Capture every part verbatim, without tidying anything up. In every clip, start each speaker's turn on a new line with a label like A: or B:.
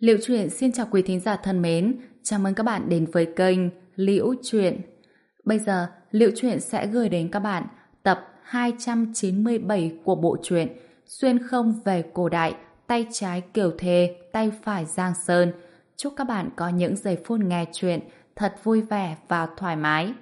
A: Liễu Chuyện xin chào quý thính giả thân mến, chào mừng các bạn đến với kênh Liễu Chuyện. Bây giờ, Liễu Chuyện sẽ gửi đến các bạn tập hai trăm chín mươi bảy của bộ truyện Xuyên không về cổ đại, tay trái Kiều Thề, tay phải Giang Sơn. Chúc các bạn có những giây phút nghe chuyện thật vui vẻ và thoải mái.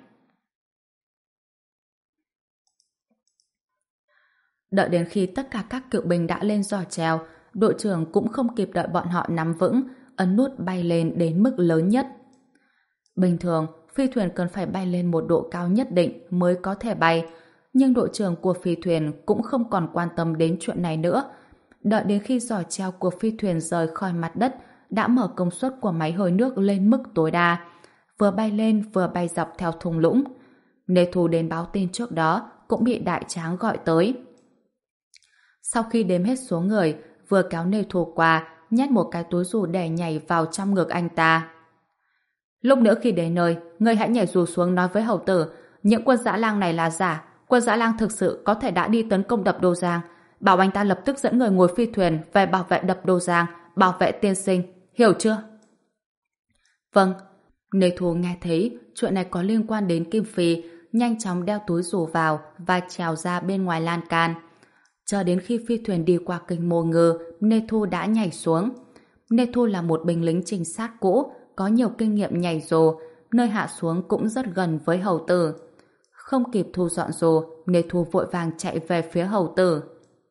A: Đợi đến khi tất cả các cựu binh đã lên giỏ trèo, đội trưởng cũng không kịp đợi bọn họ nắm vững, ấn nút bay lên đến mức lớn nhất. Bình thường, phi thuyền cần phải bay lên một độ cao nhất định mới có thể bay, nhưng đội trưởng của phi thuyền cũng không còn quan tâm đến chuyện này nữa. Đợi đến khi giỏ treo của phi thuyền rời khỏi mặt đất, đã mở công suất của máy hơi nước lên mức tối đa, vừa bay lên vừa bay dọc theo thung lũng. Nê Thu đến báo tin trước đó cũng bị Đại Tráng gọi tới. Sau khi đếm hết số người, vừa kéo Nê Thu qua, nhét một cái túi dù để nhảy vào trong ngực anh ta. Lúc nữa khi đến nơi, ngươi hãy nhảy dù xuống nói với hầu tử, những quân dã lang này là giả, quân dã lang thực sự có thể đã đi tấn công đập Đô Giang, bảo anh ta lập tức dẫn người ngồi phi thuyền về bảo vệ đập Đô Giang, bảo vệ tiên sinh, hiểu chưa? Vâng. Nê Thu nghe thấy chuyện này có liên quan đến Kim Phi, nhanh chóng đeo túi dù vào và trèo ra bên ngoài lan can. Cho đến khi phi thuyền đi qua kênh Mô Ngư, Nê Thu đã nhảy xuống. Nê Thu là một binh lính trinh sát cũ, có nhiều kinh nghiệm nhảy dù, nơi hạ xuống cũng rất gần với hầu tử. Không kịp thu dọn dù, Nê Thu vội vàng chạy về phía hầu tử.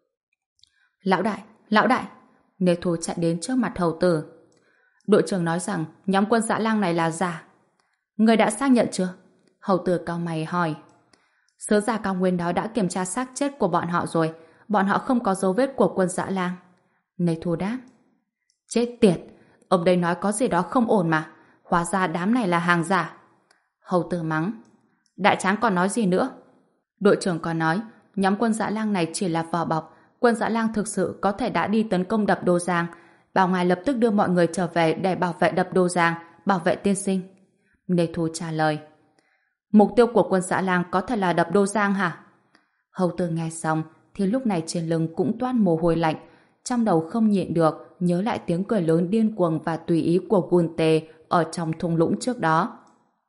A: Lão đại, lão đại! Nê Thu chạy đến trước mặt hầu tử. Đội trưởng nói rằng nhóm quân dã lang này là giả. Người đã xác nhận chưa? Hầu tử cau mày hỏi. Sứ giả cao nguyên đó đã kiểm tra xác chết của bọn họ rồi, bọn họ không có dấu vết của quân dã lang. Nê Thu đáp. Chết tiệt! Ông đây nói có gì đó không ổn mà. Hóa ra đám này là hàng giả. Hầu tử mắng. Đại Tráng còn nói gì nữa? Đội trưởng còn nói, nhóm quân dã lang này chỉ là vỏ bọc. Quân dã lang thực sự có thể đã đi tấn công đập Đô Giang. Bảo ngài lập tức đưa mọi người trở về để bảo vệ đập Đô Giang, bảo vệ tiên sinh. Nê Thu trả lời. Mục tiêu của quân dã lang có thể là đập Đô Giang hả? Hầu tử nghe xong thì lúc này trên lưng cũng toát mồ hôi lạnh, trong đầu không nhịn được nhớ lại tiếng cười lớn điên cuồng và tùy ý của Gunte ở trong thung lũng trước đó.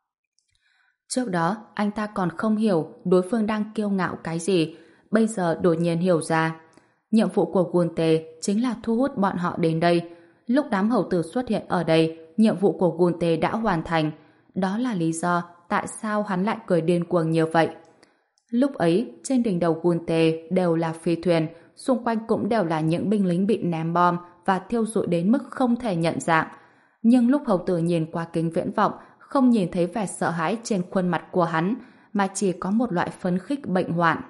A: Trước đó anh ta còn không hiểu đối phương đang kiêu ngạo cái gì, bây giờ đột nhiên hiểu ra. Nhiệm vụ của Gunte chính là thu hút bọn họ đến đây. Lúc đám hầu tử xuất hiện ở đây, nhiệm vụ của Gunte đã hoàn thành. Đó là lý do tại sao hắn lại cười điên cuồng như vậy. Lúc ấy, trên đỉnh đầu Gunte đều là phi thuyền, xung quanh cũng đều là những binh lính bị ném bom và thiêu rụi đến mức không thể nhận dạng. Nhưng lúc hầu tử nhìn qua kính viễn vọng, không nhìn thấy vẻ sợ hãi trên khuôn mặt của hắn, mà chỉ có một loại phấn khích bệnh hoạn.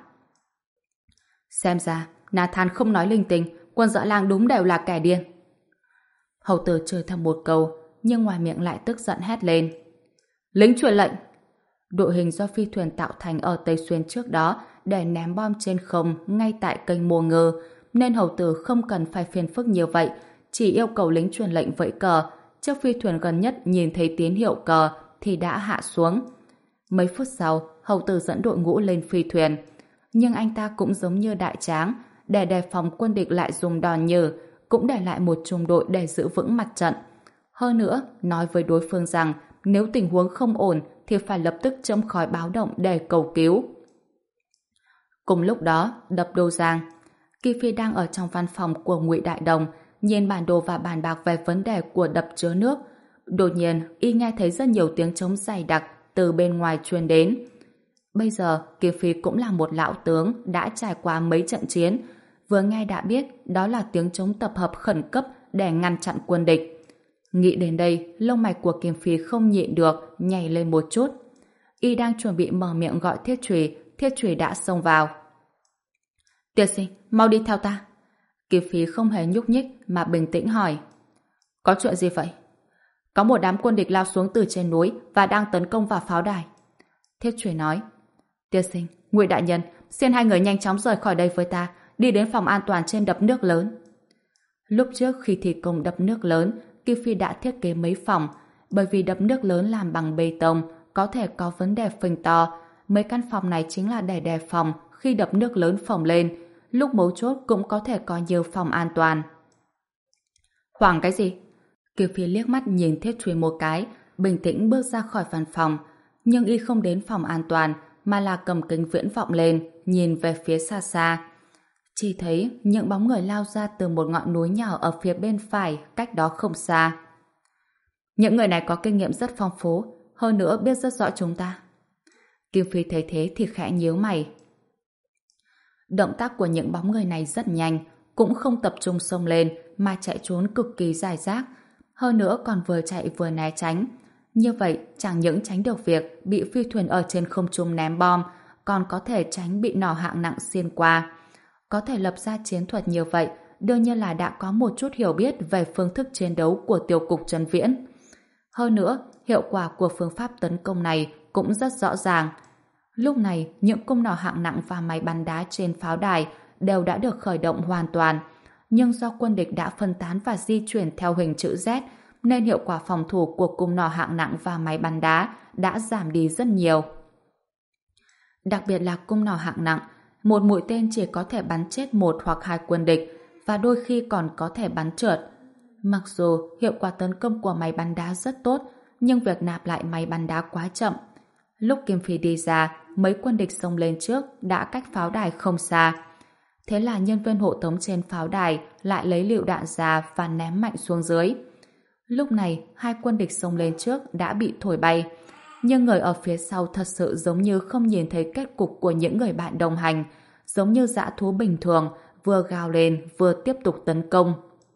A: Xem ra, Nathan không nói linh tinh, quân dã lang đúng đều là kẻ điên. Hầu tử chửi thầm một câu, nhưng ngoài miệng lại tức giận hét lên. Lính truyền lệnh! Đội hình do phi thuyền tạo thành ở Tây Xuyên trước đó để ném bom trên không ngay tại kênh Mô Ngư, nên hầu tử không cần phải phiền phức như vậy, chỉ yêu cầu lính truyền lệnh vẫy cờ. Chiếc phi thuyền gần nhất nhìn thấy tín hiệu cờ thì đã hạ xuống. Mấy phút sau, hầu tử dẫn đội ngũ lên phi thuyền. Nhưng anh ta cũng giống như Đại Tráng, để đề phòng quân địch lại dùng đòn nhừ, cũng để lại một trung đội để giữ vững mặt trận. Hơn nữa, nói với đối phương rằng nếu tình huống không ổn thì phải lập tức châm khói báo động để cầu cứu. Cùng lúc đó, đập Đô Giang, Kỳ Phi đang ở trong văn phòng của Ngụy Đại Đồng, nhìn bản đồ và bàn bạc về vấn đề của đập chứa nước. Đột nhiên, y nghe thấy rất nhiều tiếng trống dày đặc từ bên ngoài truyền đến. Bây giờ, Kỳ Phi cũng là một lão tướng đã trải qua mấy trận chiến, vừa nghe đã biết đó là tiếng trống tập hợp khẩn cấp để ngăn chặn quân địch. Nghĩ đến đây, lông mạch của Kim Phi không nhịn được, nhảy lên một chút. Y đang chuẩn bị mở miệng gọi Thiết Chùy, Thiết Chùy đã xông vào. Tiên sinh, mau đi theo ta. Kim Phi không hề nhúc nhích mà bình tĩnh hỏi. Có chuyện gì vậy? Có một đám quân địch lao xuống từ trên núi và đang tấn công vào pháo đài. Thiết Chùy nói. Tiên sinh, Ngụy đại nhân, xin hai người nhanh chóng rời khỏi đây với ta, đi đến phòng an toàn trên đập nước lớn. Lúc trước khi thi công đập nước lớn, Kim Phi đã thiết kế mấy phòng, bởi vì đập nước lớn làm bằng bê tông có thể có vấn đề phình to. Mấy căn phòng này chính là để đề phòng khi đập nước lớn phồng lên, lúc mấu chốt cũng có thể có nhiều phòng an toàn. Hoảng cái gì? Kiều Phi liếc mắt nhìn Thiết Truy một cái, bình tĩnh bước ra khỏi văn phòng. Nhưng y không đến phòng an toàn, mà là cầm kính viễn vọng lên, nhìn về phía xa xa. Chỉ thấy những bóng người lao ra từ một ngọn núi nhỏ ở phía bên phải, cách đó không xa. Những người này có kinh nghiệm rất phong phú, hơn nữa biết rất rõ chúng ta. Kim Phi thấy thế thì khẽ nhíu mày. Động tác của những bóng người này rất nhanh, cũng không tập trung xông lên mà chạy trốn cực kỳ dài dác, hơn nữa còn vừa chạy vừa né tránh. Như vậy chẳng những tránh được việc bị phi thuyền ở trên không trung ném bom, còn có thể tránh bị nỏ hạng nặng xuyên qua. Có thể lập ra chiến thuật như vậy đương nhiên là đã có một chút hiểu biết về phương thức chiến đấu của tiêu cục Trần Viễn. Hơn nữa, hiệu quả của phương pháp tấn công này cũng rất rõ ràng. Lúc này, những cung nỏ hạng nặng và máy bắn đá trên pháo đài đều đã được khởi động hoàn toàn, nhưng do quân địch đã phân tán và di chuyển theo hình chữ Z, nên hiệu quả phòng thủ của cung nỏ hạng nặng và máy bắn đá đã giảm đi rất nhiều. Đặc biệt là cung nỏ hạng nặng, một mũi tên chỉ có thể bắn chết một hoặc hai quân địch, và đôi khi còn có thể bắn trượt. Mặc dù hiệu quả tấn công của máy bắn đá rất tốt, nhưng việc nạp lại máy bắn đá quá chậm. Lúc Kim Phi đi ra, mấy quân địch xông lên trước đã cách pháo đài không xa. Thế là nhân viên hộ tống trên pháo đài lại lấy lựu đạn ra và ném mạnh xuống dưới. Lúc này, hai quân địch xông lên trước đã bị thổi bay. Nhưng người ở phía sau thật sự giống như không nhìn thấy kết cục của những người bạn đồng hành, giống như dã thú bình thường, vừa gào lên vừa tiếp tục tấn công.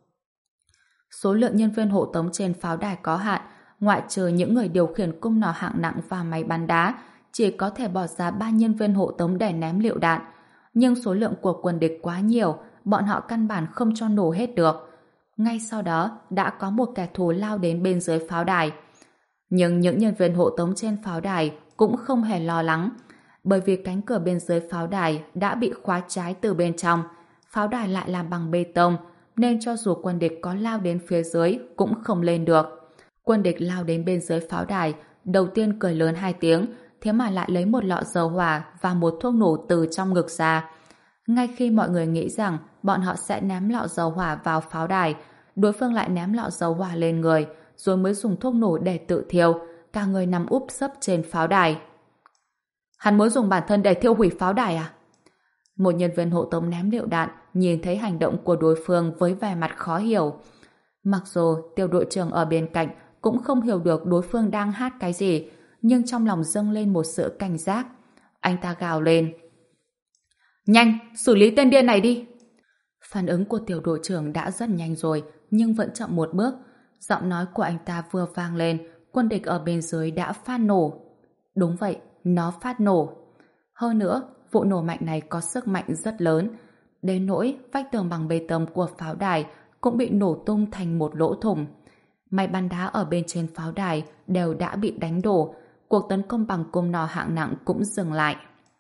A: Số lượng nhân viên hộ tống trên pháo đài có hạn, ngoại trừ những người điều khiển cung nỏ hạng nặng và máy bắn đá, chỉ có thể bỏ ra ba nhân viên hộ tống để ném lựu đạn. Nhưng số lượng của quân địch quá nhiều, bọn họ căn bản không cho nổ hết được. Ngay sau đó, đã có một kẻ thù lao đến bên dưới pháo đài. Nhưng những nhân viên hộ tống trên pháo đài cũng không hề lo lắng, bởi vì cánh cửa bên dưới pháo đài đã bị khóa trái từ bên trong. Pháo đài lại làm bằng bê tông, nên cho dù quân địch có lao đến phía dưới cũng không lên được. Quân địch lao đến bên dưới pháo đài, đầu tiên cười lớn hai tiếng, thế mà lại lấy một lọ dầu hỏa và một thuốc nổ từ trong ngực ra. Ngay khi mọi người nghĩ rằng bọn họ sẽ ném lọ dầu hỏa vào pháo đài, đối phương lại ném lọ dầu hỏa lên người, rồi mới dùng thuốc nổ để tự thiêu, cả người nằm úp sấp trên pháo đài. Hắn muốn dùng bản thân để thiêu hủy pháo đài à? Một nhân viên hộ tống ném lựu đạn nhìn thấy hành động của đối phương với vẻ mặt khó hiểu. Mặc dù tiểu đội trưởng ở bên cạnh cũng không hiểu được đối phương đang hát cái gì, nhưng trong lòng dâng lên một sự cảnh giác. Anh ta gào lên. Nhanh, xử lý tên điên này đi! Phản ứng của tiểu đội trưởng đã rất nhanh rồi, nhưng vẫn chậm một bước. Giọng nói của anh ta vừa vang lên, quân địch ở bên dưới đã phát nổ. Đúng vậy, nó phát nổ. Hơn nữa, vụ nổ mạnh này có sức mạnh rất lớn, đến nỗi vách tường bằng bê tông của pháo đài cũng bị nổ tung thành một lỗ thủng. Máy bắn đá ở bên trên pháo đài đều đã bị đánh đổ, cuộc tấn công bằng cung nỏ hạng nặng cũng dừng lại.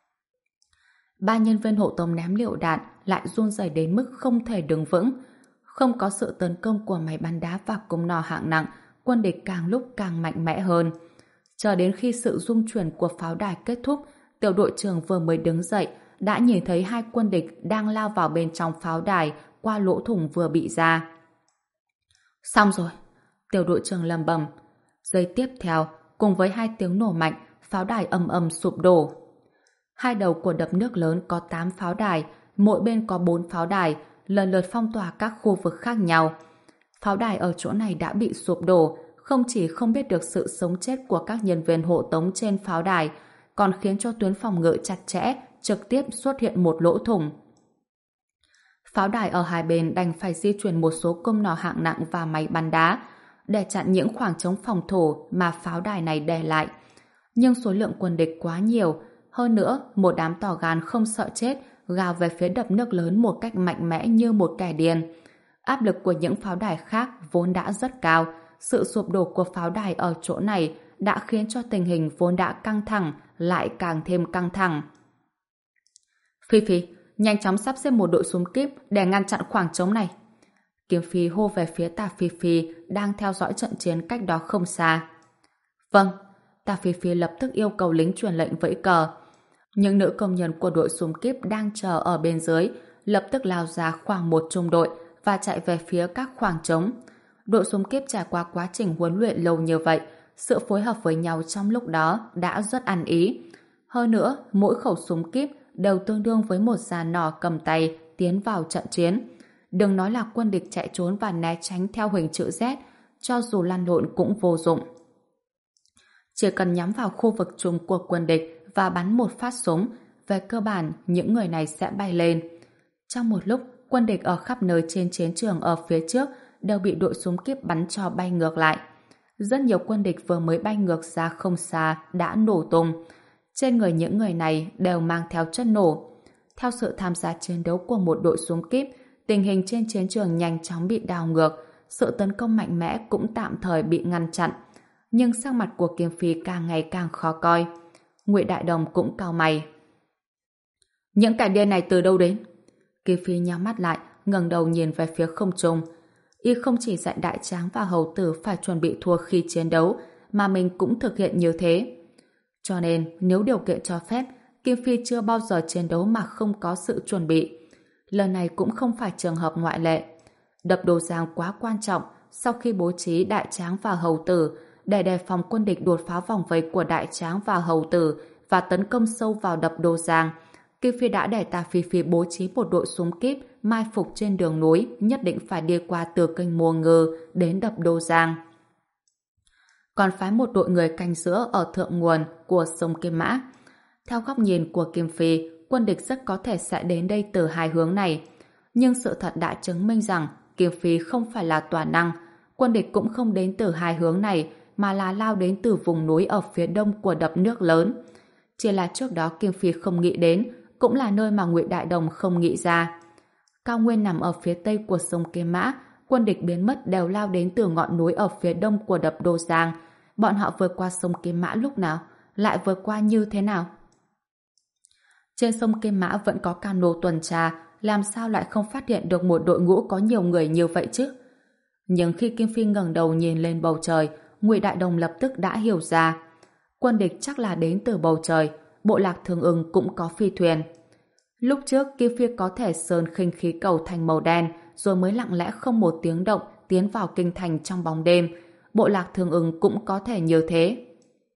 A: Ba nhân viên hộ tống ném lựu đạn lại run rẩy đến mức không thể đứng vững. Không có sự tấn công của máy bắn đá và cung nỏ hạng nặng, quân địch càng lúc càng mạnh mẽ hơn. Chờ đến khi sự rung chuyển của pháo đài kết thúc, tiểu đội trưởng vừa mới đứng dậy đã nhìn thấy hai quân địch đang lao vào bên trong pháo đài qua lỗ thủng vừa bị ra. Xong rồi, tiểu đội trưởng lầm bầm. Giây tiếp theo, cùng với hai tiếng nổ mạnh, pháo đài ầm ầm sụp đổ. Hai đầu của đập nước lớn có tám pháo đài, mỗi bên có bốn pháo đài, lần lượt phong tỏa các khu vực khác nhau. Pháo đài ở chỗ này đã bị sụp đổ, không chỉ không biết được sự sống chết của các nhân viên hộ tống trên pháo đài, còn khiến cho tuyến phòng ngự chặt chẽ, trực tiếp xuất hiện một lỗ thủng. Pháo đài ở hai bên đành phải di chuyển một số cung nỏ hạng nặng và máy bắn đá để chặn những khoảng trống phòng thủ mà pháo đài này để lại. Nhưng số lượng quân địch quá nhiều, hơn nữa một đám tỏ gan không sợ chết gào về phía đập nước lớn một cách mạnh mẽ như một kẻ điên. Áp lực của những pháo đài khác vốn đã rất cao, sự sụp đổ của pháo đài ở chỗ này đã khiến cho tình hình vốn đã căng thẳng lại càng thêm căng thẳng. Phi Phi, nhanh chóng sắp xếp một đội súng kíp để ngăn chặn khoảng trống này. Kiếm Phi hô về phía Tà Phi Phi đang theo dõi trận chiến cách đó không xa. Vâng, Tà Phi Phi lập tức yêu cầu lính truyền lệnh vẫy cờ. Những nữ công nhân của đội súng kíp đang chờ ở bên dưới lập tức lao ra khoảng một trung đội và chạy về phía các khoảng trống. Đội súng kíp trải qua quá trình huấn luyện lâu như vậy, sự phối hợp với nhau trong lúc đó đã rất ăn ý. Hơn nữa, mỗi khẩu súng kíp đều tương đương với một già nỏ cầm tay tiến vào trận chiến. Đừng nói là quân địch chạy trốn và né tránh theo hình chữ Z, cho dù lăn lộn cũng vô dụng. Chỉ cần nhắm vào khu vực chung của quân địch và bắn một phát súng, về cơ bản những người này sẽ bay lên. Trong một lúc, quân địch ở khắp nơi trên chiến trường ở phía trước đều bị đội súng kíp bắn cho bay ngược lại. Rất nhiều quân địch vừa mới bay ngược ra không xa đã nổ tung. Trên người những người này đều mang theo chất nổ. Theo sự tham gia chiến đấu của một đội súng kíp, tình hình trên chiến trường nhanh chóng bị đảo ngược, sự tấn công mạnh mẽ cũng tạm thời bị ngăn chặn. Nhưng sắc mặt của Kiếm Phi càng ngày càng khó coi. Ngụy Đại Đồng cũng cau mày. Những kẻ điên này từ đâu đến? Kiếm Phi nhắm mắt lại, ngẩng đầu nhìn về phía không trung. Y không chỉ dạy Đại Tráng và Hầu Tử phải chuẩn bị thua khi chiến đấu, mà mình cũng thực hiện như thế. Cho nên, nếu điều kiện cho phép, Kim Phi chưa bao giờ chiến đấu mà không có sự chuẩn bị. Lần này cũng không phải trường hợp ngoại lệ. Đập Đồ Giang quá quan trọng sau khi bố trí Đại Tráng và Hầu Tử để đề phòng quân địch đột phá vòng vây của Đại Tráng và Hầu Tử và tấn công sâu vào đập Đồ Giang. Kim Phi đã để Tà Phi Phi bố trí một đội súng kíp mai phục trên đường núi, nhất định phải đi qua từ kênh Mùa Ngư đến đập Đồ Giang. Còn phái một đội người canh giữa ở thượng nguồn của sông Kim Mã. Theo góc nhìn của Kim Phi, quân địch rất có thể sẽ đến đây từ hai hướng này. Nhưng sự thật đã chứng minh rằng Kim Phi không phải là toàn năng. Quân địch cũng không đến từ hai hướng này, mà là lao đến từ vùng núi ở phía đông của đập nước lớn. Chỉ là trước đó Kim Phi không nghĩ đến, cũng là nơi mà Ngụy Đại Đồng không nghĩ ra. Cao nguyên nằm ở phía tây của sông Kim Mã, quân địch biến mất đều lao đến từ ngọn núi ở phía đông của đập Đô Giang. Bọn họ vượt qua sông Kim Mã lúc nào? Lại vượt qua như thế nào? Trên sông Kim Mã vẫn có cano tuần tra, làm sao lại không phát hiện được một đội ngũ có nhiều người như vậy chứ? Nhưng khi Kim Phi ngẩng đầu nhìn lên bầu trời, Ngụy Đại Đồng lập tức đã hiểu ra. Quân địch chắc là đến từ bầu trời, bộ lạc Thường Ưng cũng có phi thuyền. Lúc trước Kim Phi có thể sơn khinh khí cầu thành màu đen, rồi mới lặng lẽ không một tiếng động tiến vào kinh thành trong bóng đêm. Bộ lạc Thường Ưng cũng có thể như thế.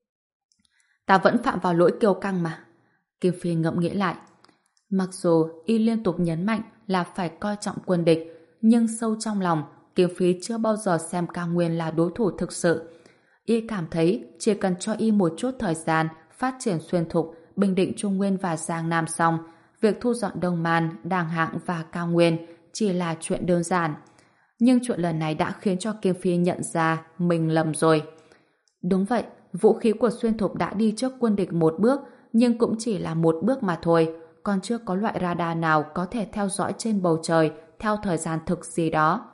A: Ta vẫn phạm vào lỗi kiêu căng mà. Kim Phi ngẫm nghĩ lại. Mặc dù y liên tục nhấn mạnh là phải coi trọng quân địch, nhưng sâu trong lòng Kim Phi chưa bao giờ xem Cao Nguyên là đối thủ thực sự. Y cảm thấy chỉ cần cho y một chút thời gian phát triển xuyên thục, bình định Trung Nguyên và Giang Nam xong, việc thu dọn Đông Man, Đàng Hạng và Cao Nguyên chỉ là chuyện đơn giản. Nhưng chuyện lần này đã khiến cho Kim Phi nhận ra mình lầm rồi. Đúng vậy, vũ khí của xuyên thục đã đi trước quân địch một bước, nhưng cũng chỉ là một bước mà thôi, còn chưa có loại radar nào có thể theo dõi trên bầu trời theo thời gian thực gì đó.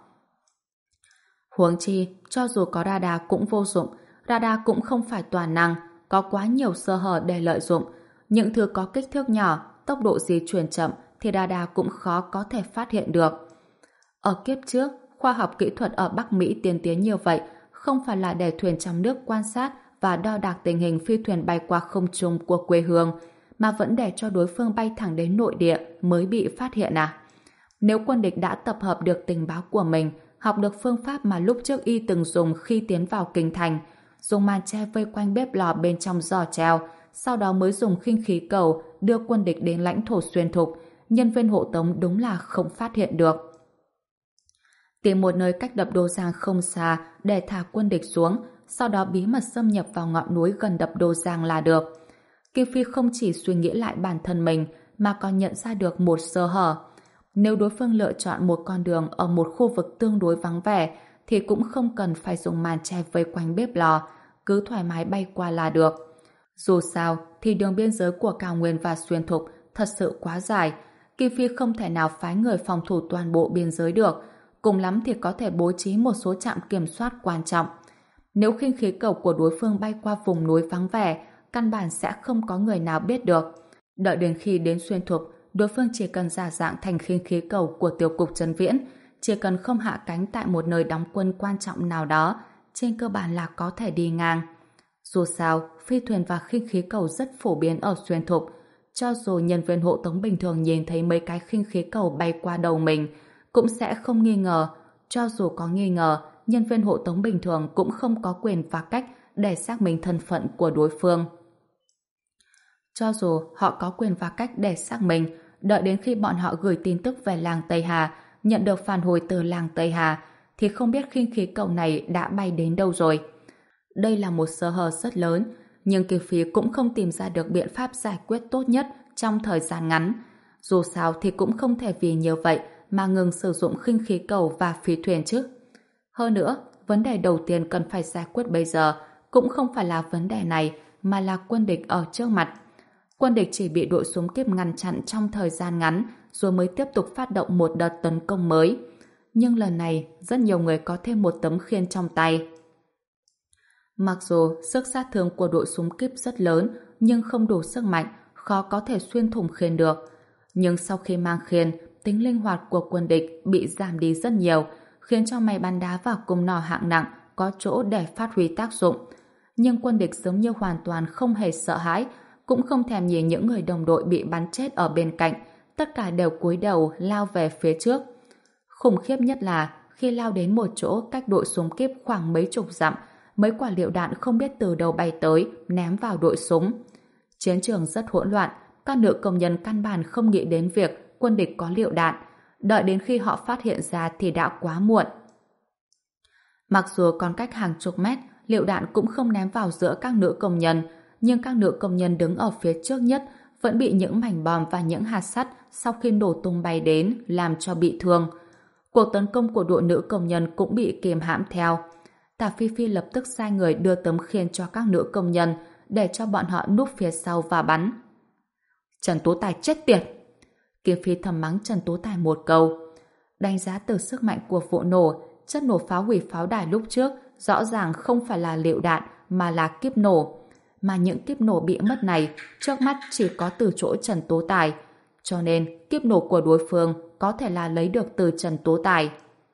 A: Huống chi, cho dù có radar cũng vô dụng, radar cũng không phải toàn năng, có quá nhiều sơ hở để lợi dụng. Những thứ có kích thước nhỏ, tốc độ di chuyển chậm thì radar cũng khó có thể phát hiện được. Ở kiếp trước, khoa học kỹ thuật ở Bắc Mỹ tiên tiến như vậy không phải là để thuyền trong nước quan sát và đo đạc tình hình phi thuyền bay qua không trung của quê hương, mà vẫn để cho đối phương bay thẳng đến nội địa mới bị phát hiện à? Nếu quân địch đã tập hợp được tình báo của mình, học được phương pháp mà lúc trước y từng dùng khi tiến vào kinh thành, dùng màn che vây quanh bếp lò bên trong giò treo, sau đó mới dùng khinh khí cầu đưa quân địch đến lãnh thổ xuyên thục, nhân viên hộ tống đúng là không phát hiện được. Tìm một nơi cách đập Đô Giang không xa để thả quân địch xuống, sau đó bí mật xâm nhập vào ngọn núi gần đập Đô Giang là được. Kim Phi không chỉ suy nghĩ lại bản thân mình mà còn nhận ra được một sơ hở. Nếu đối phương lựa chọn một con đường ở một khu vực tương đối vắng vẻ thì cũng không cần phải dùng màn che vây quanh bếp lò, cứ thoải mái bay qua là được. Dù sao thì đường biên giới của Cao Nguyên và Xuyên Thục thật sự quá dài, Kim Phi không thể nào phái người phòng thủ toàn bộ biên giới được, cùng lắm thì có thể bố trí một số trạm kiểm soát quan trọng. Nếu khinh khí cầu của đối phương bay qua vùng núi vắng vẻ, căn bản sẽ không có người nào biết được. Đợi đến khi đến Xuyên Thục, đối phương chỉ cần giả dạng thành khinh khí cầu của tiểu cục Trấn Viễn, chỉ cần không hạ cánh tại một nơi đóng quân quan trọng nào đó, trên cơ bản là có thể đi ngang. Dù sao, phi thuyền và khinh khí cầu rất phổ biến ở Xuyên Thục. Cho dù nhân viên hộ tống bình thường nhìn thấy mấy cái khinh khí cầu bay qua đầu mình, cũng sẽ không nghi ngờ. Cho dù có nghi ngờ, nhân viên hộ tống bình thường cũng không có quyền và cách để xác minh thân phận của đối phương. Cho dù họ có quyền và cách để xác minh, đợi đến khi bọn họ gửi tin tức về làng Tây Hà, nhận được phản hồi từ làng Tây Hà, thì không biết khinh khí cầu này đã bay đến đâu rồi. Đây là một sơ hở rất lớn, nhưng Kiều Phi cũng không tìm ra được biện pháp giải quyết tốt nhất trong thời gian ngắn. Dù sao thì cũng không thể vì như vậy mà ngừng sử dụng khinh khí cầu và phi thuyền chứ. Hơn nữa, vấn đề đầu tiên cần phải giải quyết bây giờ cũng không phải là vấn đề này, mà là quân địch ở trước mặt. Quân địch chỉ bị đội súng kíp ngăn chặn trong thời gian ngắn, rồi mới tiếp tục phát động một đợt tấn công mới. Nhưng lần này, rất nhiều người có thêm một tấm khiên trong tay. Mặc dù sức sát thương của đội súng kíp rất lớn, nhưng không đủ sức mạnh, khó có thể xuyên thủng khiên được. Nhưng sau khi mang khiên, tính linh hoạt của quân địch bị giảm đi rất nhiều, khiến cho máy bắn đá và cung nỏ hạng nặng có chỗ để phát huy tác dụng. Nhưng quân địch giống như hoàn toàn không hề sợ hãi, cũng không thèm nhìn những người đồng đội bị bắn chết ở bên cạnh, tất cả đều cúi đầu lao về phía trước. Khủng khiếp nhất là khi lao đến một chỗ cách đội súng kíp khoảng mấy chục dặm, mấy quả lựu đạn không biết từ đâu bay tới, ném vào đội súng. Chiến trường rất hỗn loạn, các nữ công nhân căn bản không nghĩ đến việc quân địch có lựu đạn, đợi đến khi họ phát hiện ra thì đã quá muộn. Mặc dù còn cách hàng chục mét, lựu đạn cũng không ném vào giữa các nữ công nhân, nhưng các nữ công nhân đứng ở phía trước nhất vẫn bị những mảnh bom và những hạt sắt sau khi nổ tung bay đến làm cho bị thương. Cuộc tấn công của đội nữ công nhân cũng bị kiềm hãm theo. Tả Phi Phi lập tức sai người đưa tấm khiên cho các nữ công nhân để cho bọn họ núp phía sau và bắn. Trần Tố Tài chết tiệt! Kiếm Phi thầm mắng Trần Tố Tài một câu. Đánh giá từ sức mạnh của vụ nổ, chất nổ phá hủy pháo đài lúc trước rõ ràng không phải là lựu đạn mà là kíp nổ. Mà những kíp nổ bị mất này trước mắt chỉ có từ chỗ Trần Tố Tài. Cho nên kíp nổ của đối phương có thể là lấy được từ Trần Tố Tài.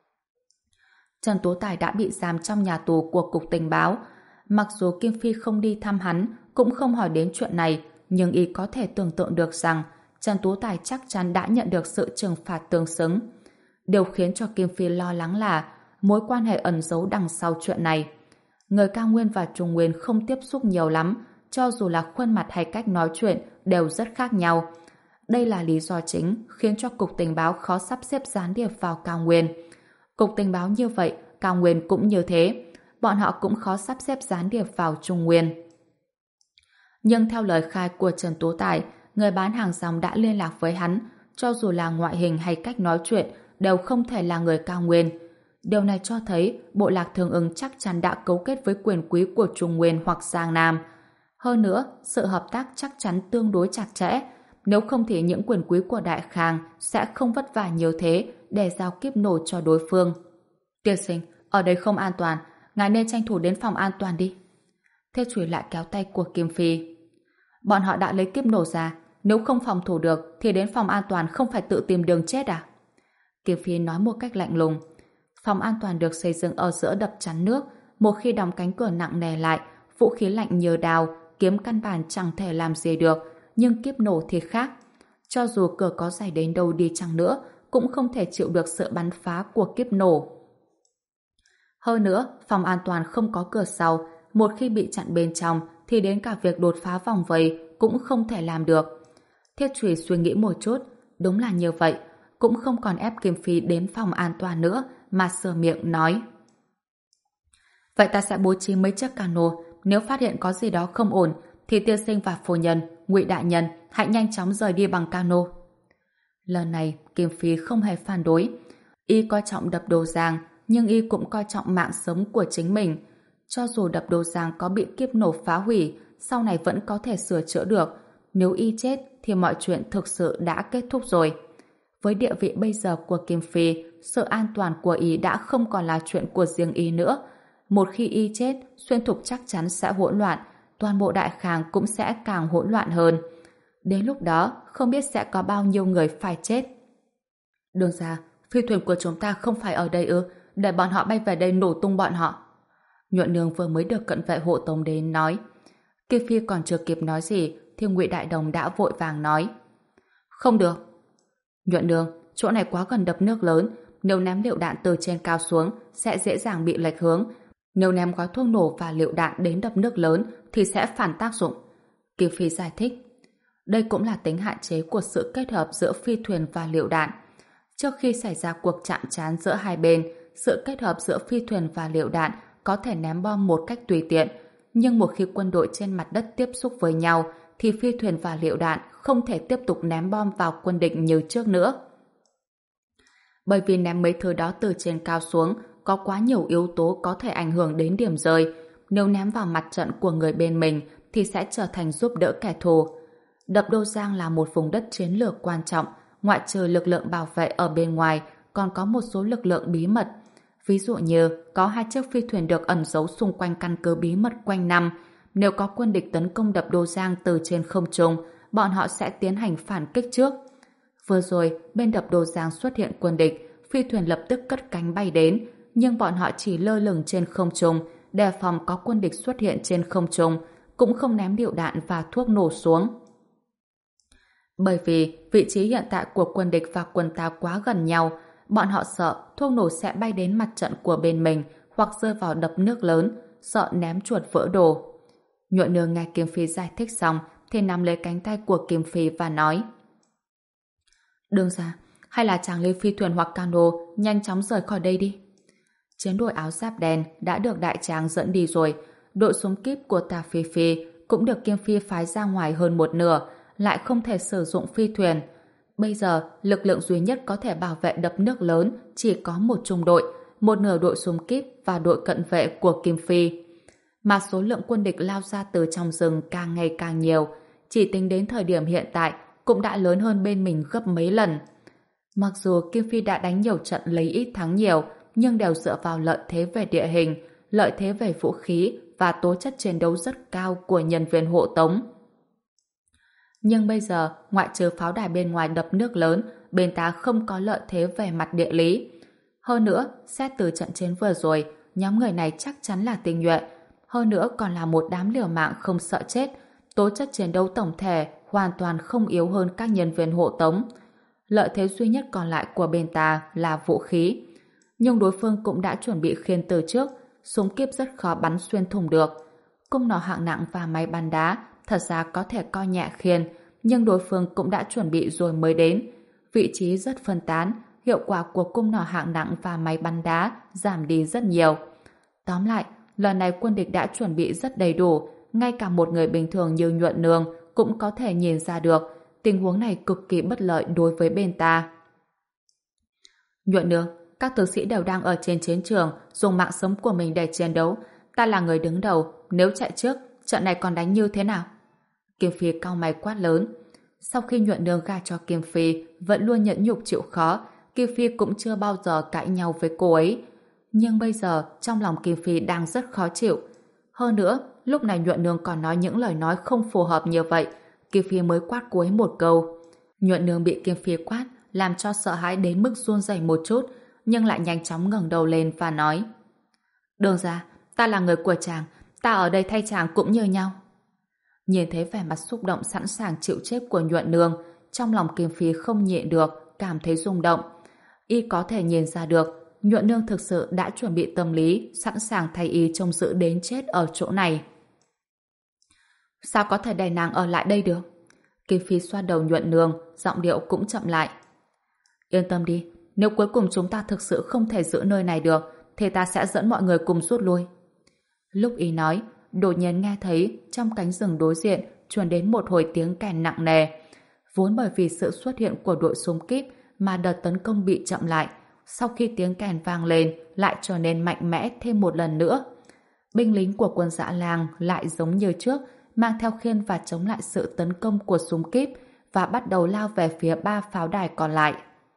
A: Trần Tố Tài đã bị giam trong nhà tù của Cục Tình báo. Mặc dù Kim Phi không đi thăm hắn, cũng không hỏi đến chuyện này, nhưng y có thể tưởng tượng được rằng Trần Tố Tài chắc chắn đã nhận được sự trừng phạt tương xứng. Điều khiến cho Kim Phi lo lắng là mối quan hệ ẩn giấu đằng sau chuyện này. Người Cao Nguyên và Trung Nguyên không tiếp xúc nhiều lắm, cho dù là khuôn mặt hay cách nói chuyện đều rất khác nhau. Đây là lý do chính khiến cho Cục Tình báo khó sắp xếp gián điệp vào Cao Nguyên. Cục Tình báo như vậy, Cao Nguyên cũng như thế. Bọn họ cũng khó sắp xếp gián điệp vào Trung Nguyên. Nhưng theo lời khai của Trần Tố Tài, người bán hàng rong đã liên lạc với hắn, cho dù là ngoại hình hay cách nói chuyện đều không thể là người Cao Nguyên. Điều này cho thấy bộ lạc Thương Ưng chắc chắn đã cấu kết với quyền quý của Trung Nguyên hoặc Giang Nam. Hơn nữa, sự hợp tác chắc chắn tương đối chặt chẽ. Nếu không thì những quyền quý của Đại Khang sẽ không vất vả như thế để giao kiếp nổ cho đối phương. Tiên sinh, ở đây không an toàn, ngài nên tranh thủ đến phòng an toàn đi. Thế Chùy lại kéo tay của Kim Phi. Bọn họ đã lấy kiếp nổ ra, nếu không phòng thủ được thì đến phòng an toàn không phải tự tìm đường chết à? Kim Phi nói một cách lạnh lùng. Phòng an toàn được xây dựng ở giữa đập chắn nước, một khi đóng cánh cửa nặng nề lại, vũ khí lạnh như đao, kiếm căn bản chẳng thể làm gì được, nhưng kiếp nổ thì khác. Cho dù cửa có dày đến đâu đi chăng nữa, cũng không thể chịu được sự bắn phá của kiếp nổ. Hơn nữa, phòng an toàn không có cửa sau, một khi bị chặn bên trong thì đến cả việc đột phá vòng vây cũng không thể làm được. Thiết Chùy suy nghĩ một chút, đúng là như vậy, cũng không còn ép Kim Phi đến phòng an toàn nữa, mà sửa miệng nói. Vậy ta sẽ bố trí mấy chiếc cano, nếu phát hiện có gì đó không ổn thì tiên sinh và phu nhân, Ngụy đại nhân hãy nhanh chóng rời đi bằng cano. Lần này Kim Phi không hề phản đối, y coi trọng đập Đồ Giang, nhưng y cũng coi trọng mạng sống của chính mình. Cho dù đập Đồ Giang có bị kiếp nổ phá hủy, sau này vẫn có thể sửa chữa được. Nếu y chết thì mọi chuyện thực sự đã kết thúc rồi. Với địa vị bây giờ của Kim Phi, sự an toàn của y đã không còn là chuyện của riêng y nữa. Một khi y chết, Xuyên Thục chắc chắn sẽ hỗn loạn, toàn bộ Đại Khang cũng sẽ càng hỗn loạn hơn. Đến lúc đó, không biết sẽ có bao nhiêu người phải chết. Đường ra, phi thuyền của chúng ta không phải ở đây ư, để bọn họ bay về đây nổ tung bọn họ. Nhuận Nương vừa mới được cận vệ hộ tống đến nói. Kim Phi còn chưa kịp nói gì thì Ngụy Đại Đồng đã vội vàng nói. Không được. Nhuận Nương, chỗ này quá gần đập nước lớn, nếu ném lựu đạn từ trên cao xuống sẽ dễ dàng bị lệch hướng. Nếu ném gói thuốc nổ và lựu đạn đến đập nước lớn thì sẽ phản tác dụng. Kim Phi giải thích. Đây cũng là tính hạn chế của sự kết hợp giữa phi thuyền và lựu đạn. Trước khi xảy ra cuộc chạm trán giữa hai bên, sự kết hợp giữa phi thuyền và lựu đạn có thể ném bom một cách tùy tiện, nhưng một khi quân đội trên mặt đất tiếp xúc với nhau thì phi thuyền và lựu đạn không thể tiếp tục ném bom vào quân địch như trước nữa. Bởi vì ném mấy thứ đó từ trên cao xuống có quá nhiều yếu tố có thể ảnh hưởng đến điểm rơi. Nếu ném vào mặt trận của người bên mình thì sẽ trở thành giúp đỡ kẻ thù. Đập Đô Giang là một vùng đất chiến lược quan trọng, ngoại trừ lực lượng bảo vệ ở bên ngoài còn có một số lực lượng bí mật. Ví dụ như có hai chiếc phi thuyền được ẩn giấu xung quanh căn cứ bí mật quanh năm. Nếu có quân địch tấn công đập Đô Giang từ trên không trung, bọn họ sẽ tiến hành phản kích trước. Vừa rồi, bên đập Đô Giang xuất hiện quân địch, phi thuyền lập tức cất cánh bay đến, nhưng bọn họ chỉ lơ lửng trên không trung, đề phòng có quân địch xuất hiện trên không trung, cũng không ném lựu đạn và thuốc nổ xuống. Bởi vì vị trí hiện tại của quân địch và quân ta quá gần nhau, bọn họ sợ thuốc nổ sẽ bay đến mặt trận của bên mình hoặc rơi vào đập nước lớn, sợ ném chuột vỡ đồ. Nhuận Nương nghe Kim Phi giải thích xong thì nắm lấy cánh tay của Kim Phi và nói: Đương ra, hay là chàng lên phi thuyền hoặc cano nhanh chóng rời khỏi đây đi. Chiến đội áo giáp đen đã được đại tráng dẫn đi rồi, đội súng kíp của Tà Phi Phi cũng được Kim Phi phái ra ngoài hơn một nửa, lại không thể sử dụng phi thuyền. Bây giờ, lực lượng duy nhất có thể bảo vệ đập nước lớn chỉ có một trung đội, một nửa đội súng kíp và đội cận vệ của Kim Phi. Mà số lượng quân địch lao ra từ trong rừng càng ngày càng nhiều, chỉ tính đến thời điểm hiện tại cũng đã lớn hơn bên mình gấp mấy lần. Mặc dù Kim Phi đã đánh nhiều trận lấy ít thắng nhiều, nhưng đều dựa vào lợi thế về địa hình, lợi thế về vũ khí và tố chất chiến đấu rất cao của nhân viên hộ tống. Nhưng bây giờ, ngoại trừ pháo đài bên ngoài đập nước lớn, bên ta không có lợi thế về mặt địa lý. Hơn nữa, xét từ trận chiến vừa rồi, nhóm người này chắc chắn là tinh nhuệ. Hơn nữa còn là một đám liều mạng không sợ chết. Tố chất chiến đấu tổng thể hoàn toàn không yếu hơn các nhân viên hộ tống. Lợi thế duy nhất còn lại của bên ta là vũ khí. Nhưng đối phương cũng đã chuẩn bị khiên từ trước, súng kíp rất khó bắn xuyên thủng được. Cung nỏ hạng nặng và máy bắn đá thật ra có thể coi nhẹ khiên, nhưng đối phương cũng đã chuẩn bị rồi mới đến. Vị trí rất phân tán, hiệu quả của cung nỏ hạng nặng và máy bắn đá giảm đi rất nhiều. Tóm lại, lần này quân địch đã chuẩn bị rất đầy đủ, ngay cả một người bình thường như Nhuận Nương cũng có thể nhìn ra được tình huống này cực kỳ bất lợi đối với bên ta. Nhuận Nương, các tướng sĩ đều đang ở trên chiến trường dùng mạng sống của mình để chiến đấu. Ta là người đứng đầu, nếu chạy trước, trận này còn đánh như thế nào? Kim Phi cau mày quát lớn. Sau khi Nhuận Nương gả cho Kim Phi vẫn luôn nhẫn nhục chịu khó, Kim Phi cũng chưa bao giờ cãi nhau với cô ấy. Nhưng bây giờ trong lòng Kim Phi đang rất khó chịu. Hơn nữa, lúc này Nhuận Nương còn nói những lời nói không phù hợp như vậy, Kim Phi mới quát cô ấy một câu. Nhuận Nương bị Kim Phi quát làm cho sợ hãi đến mức run rẩy một chút, nhưng lại nhanh chóng ngẩng đầu lên và nói: Đường ra, ta là người của chàng, ta ở đây thay chàng cũng như nhau. Nhìn thấy vẻ mặt xúc động sẵn sàng chịu chết của Nhuận Nương, trong lòng Kim Phi không nhịn được, cảm thấy rung động. Y có thể nhìn ra được Nhuận Nương thực sự đã chuẩn bị tâm lý, sẵn sàng thay y trông giữ đến chết ở chỗ này. Sao có thể để nàng ở lại đây được? Kim Phi xoa đầu Nhuận Nương, giọng điệu cũng chậm lại. Yên tâm đi, nếu cuối cùng chúng ta thực sự không thể giữ nơi này được, thì ta sẽ dẫn mọi người cùng rút lui. Lúc y nói, đột nhiên nghe thấy trong cánh rừng đối diện truyền đến một hồi tiếng kèn nặng nề. Vốn bởi vì sự xuất hiện của đội súng kíp mà đợt tấn công bị chậm lại, sau khi tiếng kèn vang lên lại trở nên mạnh mẽ thêm một lần nữa. Binh lính của quân Dã Lang lại giống như trước, mang theo khiên và chống lại sự tấn công của súng kíp và bắt đầu lao về phía ba pháo đài còn lại.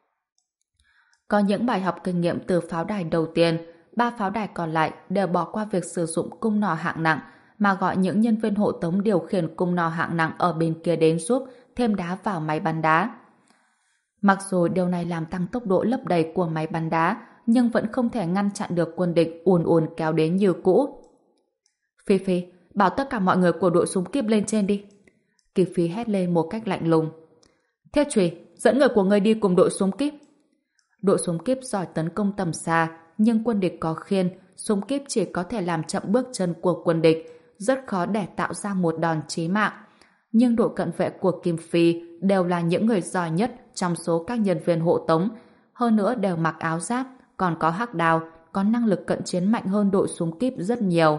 A: Có những bài học kinh nghiệm từ pháo đài đầu tiên, ba pháo đài còn lại đều bỏ qua việc sử dụng cung nỏ hạng nặng mà gọi những nhân viên hộ tống điều khiển cung nỏ hạng nặng ở bên kia đến giúp thêm đá vào máy bắn đá. Mặc dù điều này làm tăng tốc độ lấp đầy của máy bắn đá, nhưng vẫn không thể ngăn chặn được quân địch ùn ùn kéo đến như cũ. Phi Phi, bảo tất cả mọi người của đội súng kíp lên trên đi. Kỳ Phi hét lên một cách lạnh lùng. Thiết Trùy, dẫn người của ngươi đi cùng đội súng kíp. Đội súng kíp giỏi tấn công tầm xa, nhưng quân địch có khiên, súng kíp chỉ có thể làm chậm bước chân của quân địch, rất khó để tạo ra một đòn chí mạng. Nhưng đội cận vệ của Kim Phi đều là những người giỏi nhất trong số các nhân viên hộ tống, hơn nữa đều mặc áo giáp, còn có hắc đao, có năng lực cận chiến mạnh hơn đội súng kíp rất nhiều.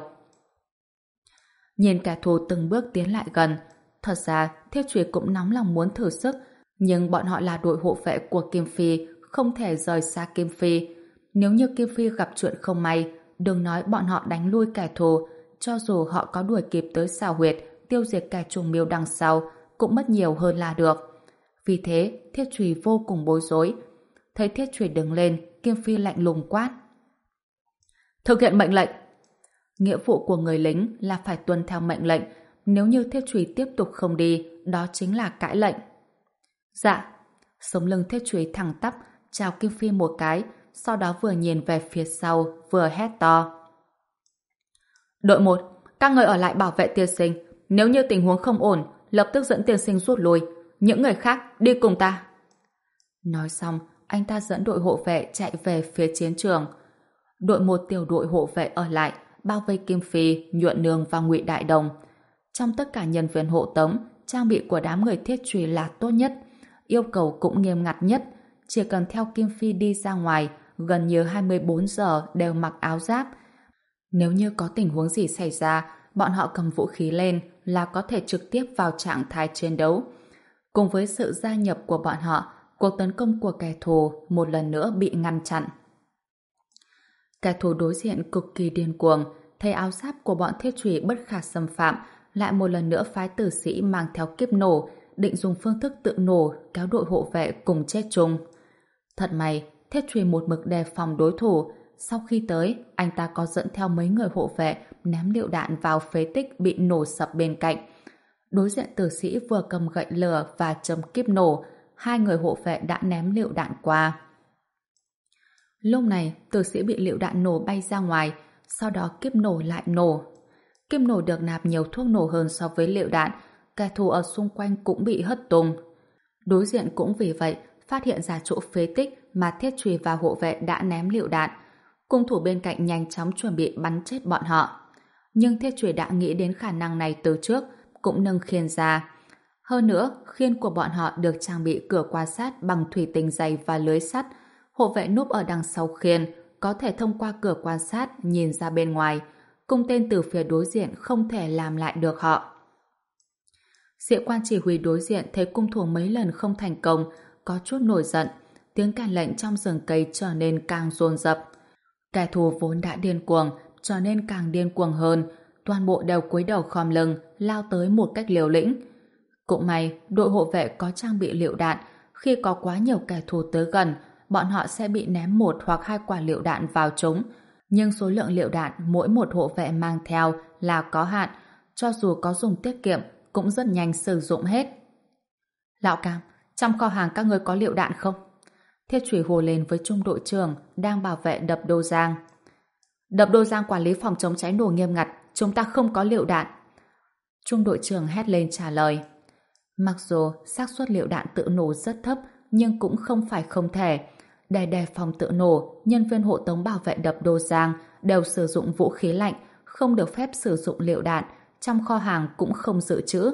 A: Nhìn kẻ thù từng bước tiến lại gần, thật ra Thiết Trùy cũng nóng lòng muốn thử sức, nhưng bọn họ là đội hộ vệ của Kim Phi, không thể rời xa Kim Phi. Nếu như Kim Phi gặp chuyện không may, đừng nói bọn họ đánh lui kẻ thù, cho dù họ có đuổi kịp tới xào huyệt, tiêu diệt kẻ trùng mưu đằng sau, cũng mất nhiều hơn là được. Vì thế, Thiết Trùy vô cùng bối rối. Thấy Thiết Trùy đứng lên, Kim Phi lạnh lùng quát: thực hiện mệnh lệnh. Nghĩa vụ của người lính là phải tuân theo mệnh lệnh. Nếu như Thiết Trùy tiếp tục không đi, đó chính là cãi lệnh. Dạ. Sống lưng Thiết Trùy thẳng tắp, chào Kim Phi một cái, sau đó vừa nhìn về phía sau, vừa hét to: đội một, các người ở lại bảo vệ tiên sinh. Nếu như tình huống không ổn, lập tức dẫn tiên sinh rút lui. Những người khác đi cùng ta. Nói xong, anh ta dẫn đội hộ vệ chạy về phía chiến trường. Đội một tiểu đội hộ vệ ở lại, bao vây Kim Phi, Nhuận Nương và Ngụy Đại Đồng. Trong tất cả nhân viên hộ tống, trang bị của đám người Thiết Trùy là tốt nhất, yêu cầu cũng nghiêm ngặt nhất. Chỉ cần theo Kim Phi đi ra ngoài, gần như hai mươi bốn giờ đều mặc áo giáp. Nếu như có tình huống gì xảy ra, bọn họ cầm vũ khí lên là có thể trực tiếp vào trạng thái chiến đấu. Cùng với sự gia nhập của bọn họ, cuộc tấn công của kẻ thù một lần nữa bị ngăn chặn. Kẻ thù đối diện cực kỳ điên cuồng, thấy áo giáp của bọn Thiết Trùy bất khả xâm phạm, lại một lần nữa phái tử sĩ mang theo kiếp nổ, định dùng phương thức tự nổ kéo đội hộ vệ cùng chết chung. Thật may, Thiết Trùy một mực đề phòng đối thủ. Sau khi tới, anh ta có dẫn theo mấy người hộ vệ ném lựu đạn vào phế tích bị nổ sập bên cạnh. Đối diện tử sĩ vừa cầm gậy lửa và châm kíp nổ, hai người hộ vệ đã ném lựu đạn qua. Lúc này, tử sĩ bị lựu đạn nổ bay ra ngoài, sau đó kíp nổ lại nổ. Kíp nổ được nạp nhiều thuốc nổ hơn so với lựu đạn, kẻ thù ở xung quanh cũng bị hất tung. Đối diện cũng vì vậy phát hiện ra chỗ phế tích mà Thiết Trùy và hộ vệ đã ném lựu đạn. Cung thủ bên cạnh nhanh chóng chuẩn bị bắn chết bọn họ. Nhưng Thiết Trùy đã nghĩ đến khả năng này từ trước, cũng nâng khiên ra. Hơn nữa, khiên của bọn họ được trang bị cửa quan sát bằng thủy tinh dày và lưới sắt. Hộ vệ núp ở đằng sau khiên, có thể thông qua cửa quan sát nhìn ra bên ngoài. Cung tên từ phía đối diện không thể làm lại được họ. Sĩ quan chỉ huy đối diện thấy cung thủ mấy lần không thành công, có chút nổi giận. Tiếng càn lệnh trong rừng cây trở nên càng dồn dập. Kẻ thù vốn đã điên cuồng, trở nên càng điên cuồng hơn. Toàn bộ đều cúi đầu khom lưng, lao tới một cách liều lĩnh. Cũng may, đội hộ vệ có trang bị lựu đạn. Khi có quá nhiều kẻ thù tới gần, bọn họ sẽ bị ném một hoặc hai quả lựu đạn vào chúng. Nhưng số lượng lựu đạn mỗi một hộ vệ mang theo là có hạn. Cho dù có dùng tiết kiệm, cũng rất nhanh sử dụng hết. Lão Cam, trong kho hàng các người có lựu đạn không? Thiết Trùy hồ lên với trung đội trưởng đang bảo vệ đập Đô Giang. Đập Đô Giang quản lý phòng chống cháy nổ nghiêm ngặt, chúng ta không có lựu đạn. Trung đội trưởng hét lên trả lời. Mặc dù xác suất lựu đạn tự nổ rất thấp, nhưng cũng không phải không thể. Để đề phòng tự nổ, nhân viên hộ tống bảo vệ đập Đô Giang đều sử dụng vũ khí lạnh, không được phép sử dụng lựu đạn, trong kho hàng cũng không dự trữ.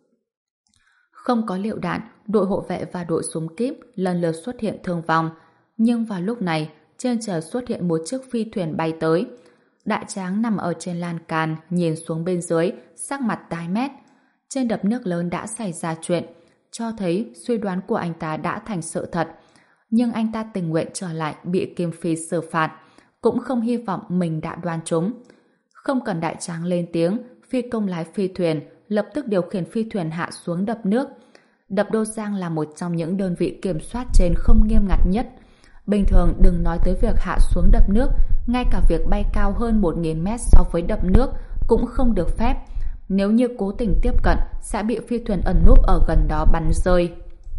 A: Không có lựu đạn, đội hộ vệ và đội súng kíp lần lượt xuất hiện thương vong. Nhưng vào lúc này, trên trời xuất hiện một chiếc phi thuyền bay tới. Đại tráng nằm ở trên lan can, nhìn xuống bên dưới, sắc mặt tái mét. Trên đập nước lớn đã xảy ra chuyện, cho thấy suy đoán của anh ta đã thành sự thật. Nhưng anh ta tình nguyện trở lại bị Kim Phi xử phạt, cũng không hy vọng mình đã đoán trúng. Không cần đại tráng lên tiếng, phi công lái phi thuyền lập tức điều khiển phi thuyền hạ xuống đập nước. Đập Đô Giang là một trong những đơn vị kiểm soát trên không nghiêm ngặt nhất. Bình thường đừng nói tới việc hạ xuống đập nước, ngay cả việc bay cao hơn một nghìn mét so với đập nước cũng không được phép. Nếu như cố tình tiếp cận, sẽ bị phi thuyền ẩn núp ở gần đó bắn rơi.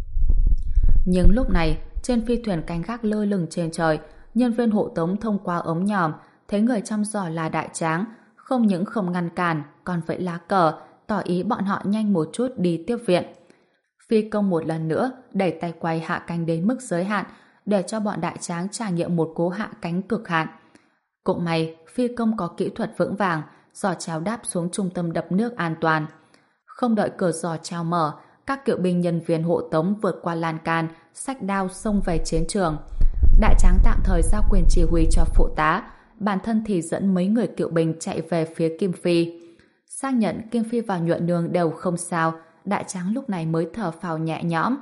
A: Nhưng lúc này, trên phi thuyền canh gác lơ lửng trên trời, nhân viên hộ tống thông qua ống nhòm, thấy người chăm dò là đại tráng, không những không ngăn cản, còn vẫy lá cờ, tỏ ý bọn họ nhanh một chút đi tiếp viện. Phi công một lần nữa đẩy tay quay hạ cánh đến mức giới hạn, để cho bọn đại tráng trải nghiệm một cú hạ cánh cực hạn. Cũng may, phi công có kỹ thuật vững vàng, giò chèo đáp xuống trung tâm đập nước an toàn. Không đợi cửa giò chèo mở, các cựu binh nhân viên hộ tống vượt qua lan can, xách đao xông về chiến trường. Đại tráng tạm thời giao quyền chỉ huy cho phụ tá, bản thân thì dẫn mấy người cựu binh chạy về phía Kim Phi. Xác nhận Kim Phi và Nhuận Nương đều không sao, đại tráng lúc này mới thở phào nhẹ nhõm.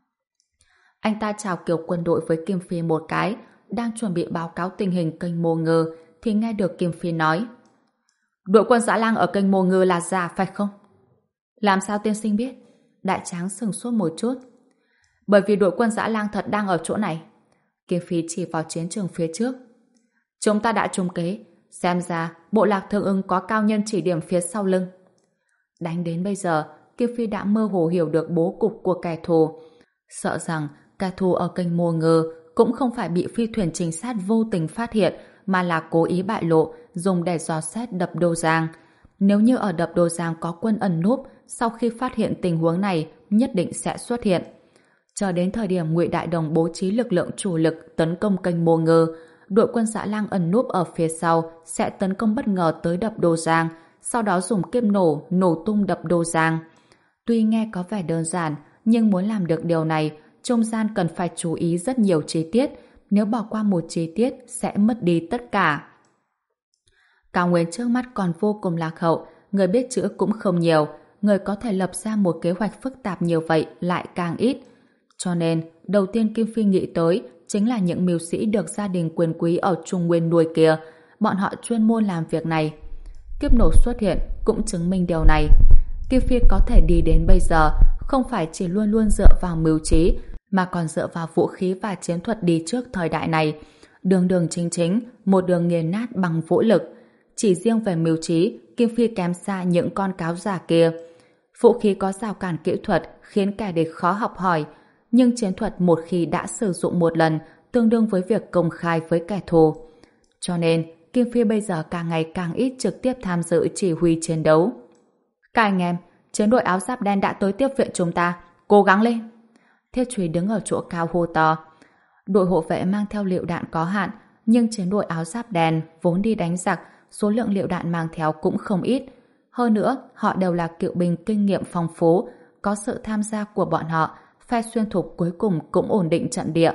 A: Anh ta chào kiểu quân đội với Kim Phi một cái, đang chuẩn bị báo cáo tình hình kênh Mô Ngư, thì nghe được Kim Phi nói: đội quân Dã Lang ở kênh Mô Ngư là giả phải không? Làm sao tiên sinh biết? Đại tráng sửng sốt một chút. Bởi vì đội quân Dã Lang thật đang ở chỗ này. Kim Phi chỉ vào chiến trường phía trước. Chúng ta đã trúng kế, xem ra bộ lạc Thương Ưng có cao nhân chỉ điểm phía sau lưng. Đánh đến bây giờ, Kim Phi đã mơ hồ hiểu được bố cục của kẻ thù. Sợ rằng kẻ thù ở kênh Mô Ngư cũng không phải bị phi thuyền trinh sát vô tình phát hiện, mà là cố ý bại lộ, dùng để dò xét đập Đô Giang. Nếu như ở đập Đô Giang có quân ẩn núp, sau khi phát hiện tình huống này, nhất định sẽ xuất hiện. Chờ đến thời điểm Ngụy Đại Đồng bố trí lực lượng chủ lực tấn công kênh Mô Ngư, đội quân Dã Lang ẩn núp ở phía sau sẽ tấn công bất ngờ tới đập Đô Giang, sau đó dùng kiếp nổ nổ tung đập Đô Giang. Tuy nghe có vẻ đơn giản, nhưng muốn làm được điều này, trung gian cần phải chú ý rất nhiều chi tiết, nếu bỏ qua một chi tiết sẽ mất đi tất cả. Cao Nguyên trước mắt còn vô cùng lạc hậu, người biết chữ cũng không nhiều, người có thể lập ra một kế hoạch phức tạp nhiều vậy lại càng ít. Cho nên, đầu tiên Kim Phi nghĩ tới chính là những mưu sĩ được gia đình quyền quý ở Trung Nguyên nuôi kia, bọn họ chuyên môn làm việc này. Kiếp nổ xuất hiện cũng chứng minh điều này. Kim Phi có thể đi đến bây giờ không phải chỉ luôn luôn dựa vào mưu trí, mà còn dựa vào vũ khí và chiến thuật đi trước thời đại này. Đường đường chính chính, một đường nghiền nát bằng vũ lực. Chỉ riêng về mưu trí, Kim Phi kém xa những con cáo già kia. Vũ khí có rào cản kỹ thuật khiến kẻ địch khó học hỏi, nhưng chiến thuật một khi đã sử dụng một lần tương đương với việc công khai với kẻ thù. Cho nên, Kim Phi bây giờ càng ngày càng ít trực tiếp tham dự chỉ huy chiến đấu. Các anh em, chiến đội áo giáp đen đã tới tiếp viện chúng ta, cố gắng lên! Thiết Trúy đứng ở chỗ cao hô to. Đội hộ vệ mang theo lựu đạn có hạn, nhưng chiến đội áo giáp đen vốn đi đánh giặc, số lượng lựu đạn mang theo cũng không ít. Hơn nữa, họ đều là cựu binh kinh nghiệm phong phú, có sự tham gia của bọn họ, phe xuyên thục cuối cùng cũng ổn định trận địa.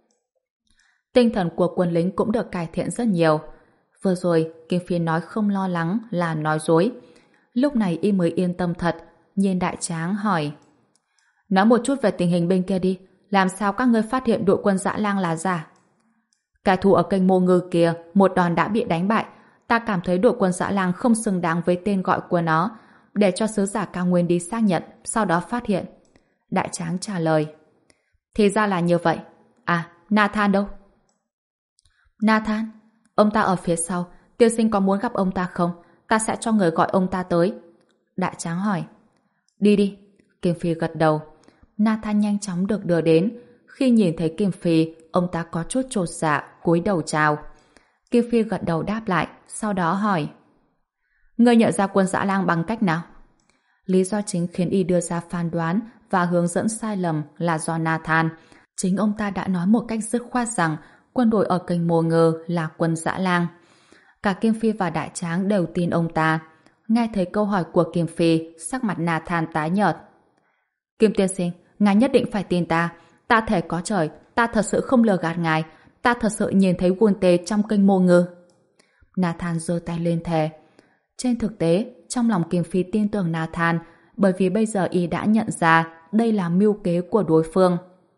A: Tinh thần của quân lính cũng được cải thiện rất nhiều. Vừa rồi, Kim Phi nói không lo lắng là nói dối. Lúc này y mới yên tâm thật, nhìn đại tráng hỏi: nói một chút về tình hình bên kia đi, làm sao các ngươi phát hiện đội quân Dã Lang là giả? Kẻ thù ở kênh Mô Ngư kia một đòn đã bị đánh bại, ta cảm thấy đội quân Dã Lang không xứng đáng với tên gọi của nó, để cho sứ giả Cao Nguyên đi xác nhận, sau đó phát hiện. Đại tráng trả lời: thì ra là như vậy. À, Nathan đâu? Nathan? Ông ta ở phía sau, tiên sinh có muốn gặp ông ta không? Ta sẽ cho người gọi ông ta tới. Đại tráng hỏi. Đi đi. Kim Phi gật đầu. Nathan nhanh chóng được đưa đến. Khi nhìn thấy Kim Phi, ông ta có chút chột dạ, cúi đầu chào. Kim Phi gật đầu đáp lại, sau đó hỏi: ngươi nhận ra quân Dã Lang bằng cách nào? Lý do chính khiến y đưa ra phán đoán và hướng dẫn sai lầm là do Nathan. Chính ông ta đã nói một cách dứt khoát rằng quân đội ở kênh Mô Ngư là quân Dã Lang. Cả Kim Phi và Đại Tráng đều tin ông ta. Nghe thấy câu hỏi của Kim Phi, sắc mặt Nathan tái nhợt. Kim tiên sinh, ngài nhất định phải tin ta. Ta thề có trời, ta thật sự không lừa gạt ngài. Ta thật sự nhìn thấy quân tê trong kênh Mô Ngư. Nathan giơ tay lên thề. Trên thực tế, trong lòng Kim Phi tin tưởng Nathan, bởi vì bây giờ y đã nhận ra đây là mưu kế của đối phương.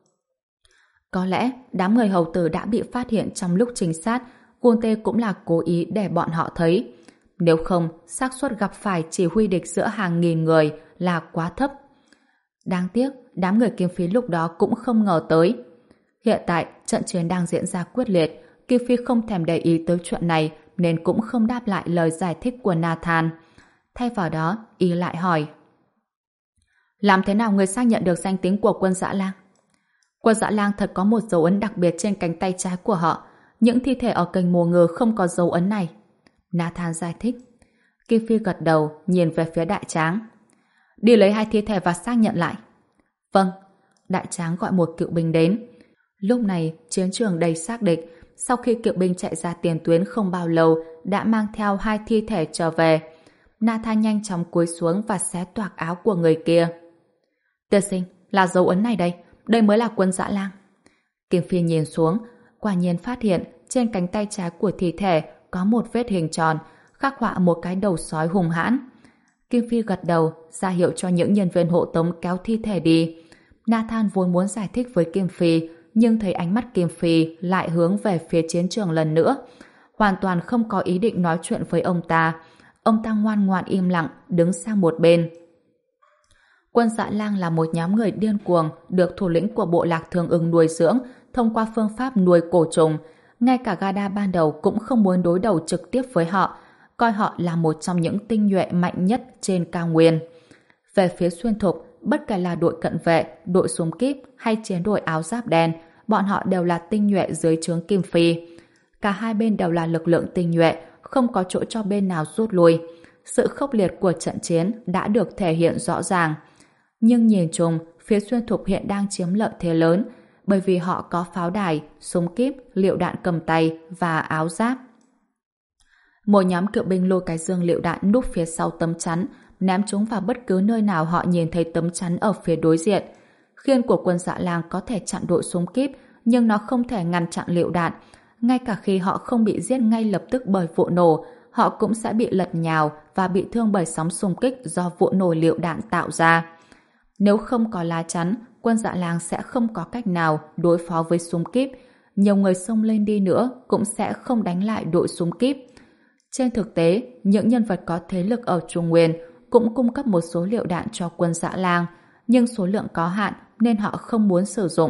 A: Có lẽ đám người hầu tử đã bị phát hiện trong lúc trinh sát, Quân Tê cũng là cố ý để bọn họ thấy. Nếu không, xác suất gặp phải chỉ huy địch giữa hàng nghìn người là quá thấp. Đáng tiếc, đám người Kim Phi lúc đó cũng không ngờ tới. Hiện tại, trận chiến đang diễn ra quyết liệt, Kim Phi không thèm để ý tới chuyện này nên cũng không đáp lại lời giải thích của Nathan. Thay vào đó, y lại hỏi: làm thế nào người xác nhận được danh tính của quân Dã Lang? Quân Dã Lang thật có một dấu ấn đặc biệt trên cánh tay trái của họ. Những thi thể ở kênh Mô Ngư không có dấu ấn này. Nathan giải thích. Kim Phi gật đầu, nhìn về phía Đại Tráng. Đi lấy hai thi thể và xác nhận lại. Vâng. Đại Tráng gọi một cựu binh đến. Lúc này, chiến trường đầy xác địch. Sau khi kỵ binh chạy ra tiền tuyến không bao lâu, đã mang theo hai thi thể trở về. Nathan nhanh chóng cúi xuống và xé toạc áo của người kia. Tiên sinh, là dấu ấn này đây. Đây mới là quân dã lang. Kim Phi nhìn xuống, quả nhiên phát hiện trên cánh tay trái của thi thể có một vết hình tròn, khắc họa một cái đầu sói hung hãn. Kim Phi gật đầu, ra hiệu cho những nhân viên hộ tống kéo thi thể đi. Nathan vốn muốn giải thích với Kim Phi, nhưng thấy ánh mắt Kim Phi lại hướng về phía chiến trường lần nữa. Hoàn toàn không có ý định nói chuyện với ông ta. Ông ta ngoan ngoãn im lặng, đứng sang một bên. Quân Dã Lang là một nhóm người điên cuồng, được thủ lĩnh của bộ lạc Thương Ưng nuôi dưỡng thông qua phương pháp nuôi cổ trùng. Ngay cả Gada ban đầu cũng không muốn đối đầu trực tiếp với họ, coi họ là một trong những tinh nhuệ mạnh nhất trên cao nguyên. Về phía Xuyên Thục, bất kể là đội cận vệ, đội súng kíp hay chiến đội áo giáp đen, bọn họ đều là tinh nhuệ dưới trướng Kim Phi. Cả hai bên đều là lực lượng tinh nhuệ, không có chỗ cho bên nào rút lui. Sự khốc liệt của trận chiến đã được thể hiện rõ ràng. Nhưng nhìn chung, phía Xuyên Thục hiện đang chiếm lợi thế lớn, bởi vì họ có pháo đài, súng kíp, lựu đạn cầm tay và áo giáp. Một nhóm cựu binh lôi cái dương lựu đạn núp phía sau tấm chắn, ném chúng vào bất cứ nơi nào họ nhìn thấy tấm chắn ở phía đối diện. Khiên của quân Dã Lang có thể chặn đội súng kíp, nhưng nó không thể ngăn chặn lựu đạn. Ngay cả khi họ không bị giết ngay lập tức bởi vụ nổ, họ cũng sẽ bị lật nhào và bị thương bởi sóng xung kích do vụ nổ lựu đạn tạo ra. Nếu không có lá chắn, quân Dã Lang sẽ không có cách nào đối phó với súng kíp. Nhiều người xông lên đi nữa cũng sẽ không đánh lại đội súng kíp. Trên thực tế, những nhân vật có thế lực ở Trung Nguyên cũng cung cấp một số lựu đạn cho quân Dã Lang, nhưng số lượng có hạn nên họ không muốn sử dụng.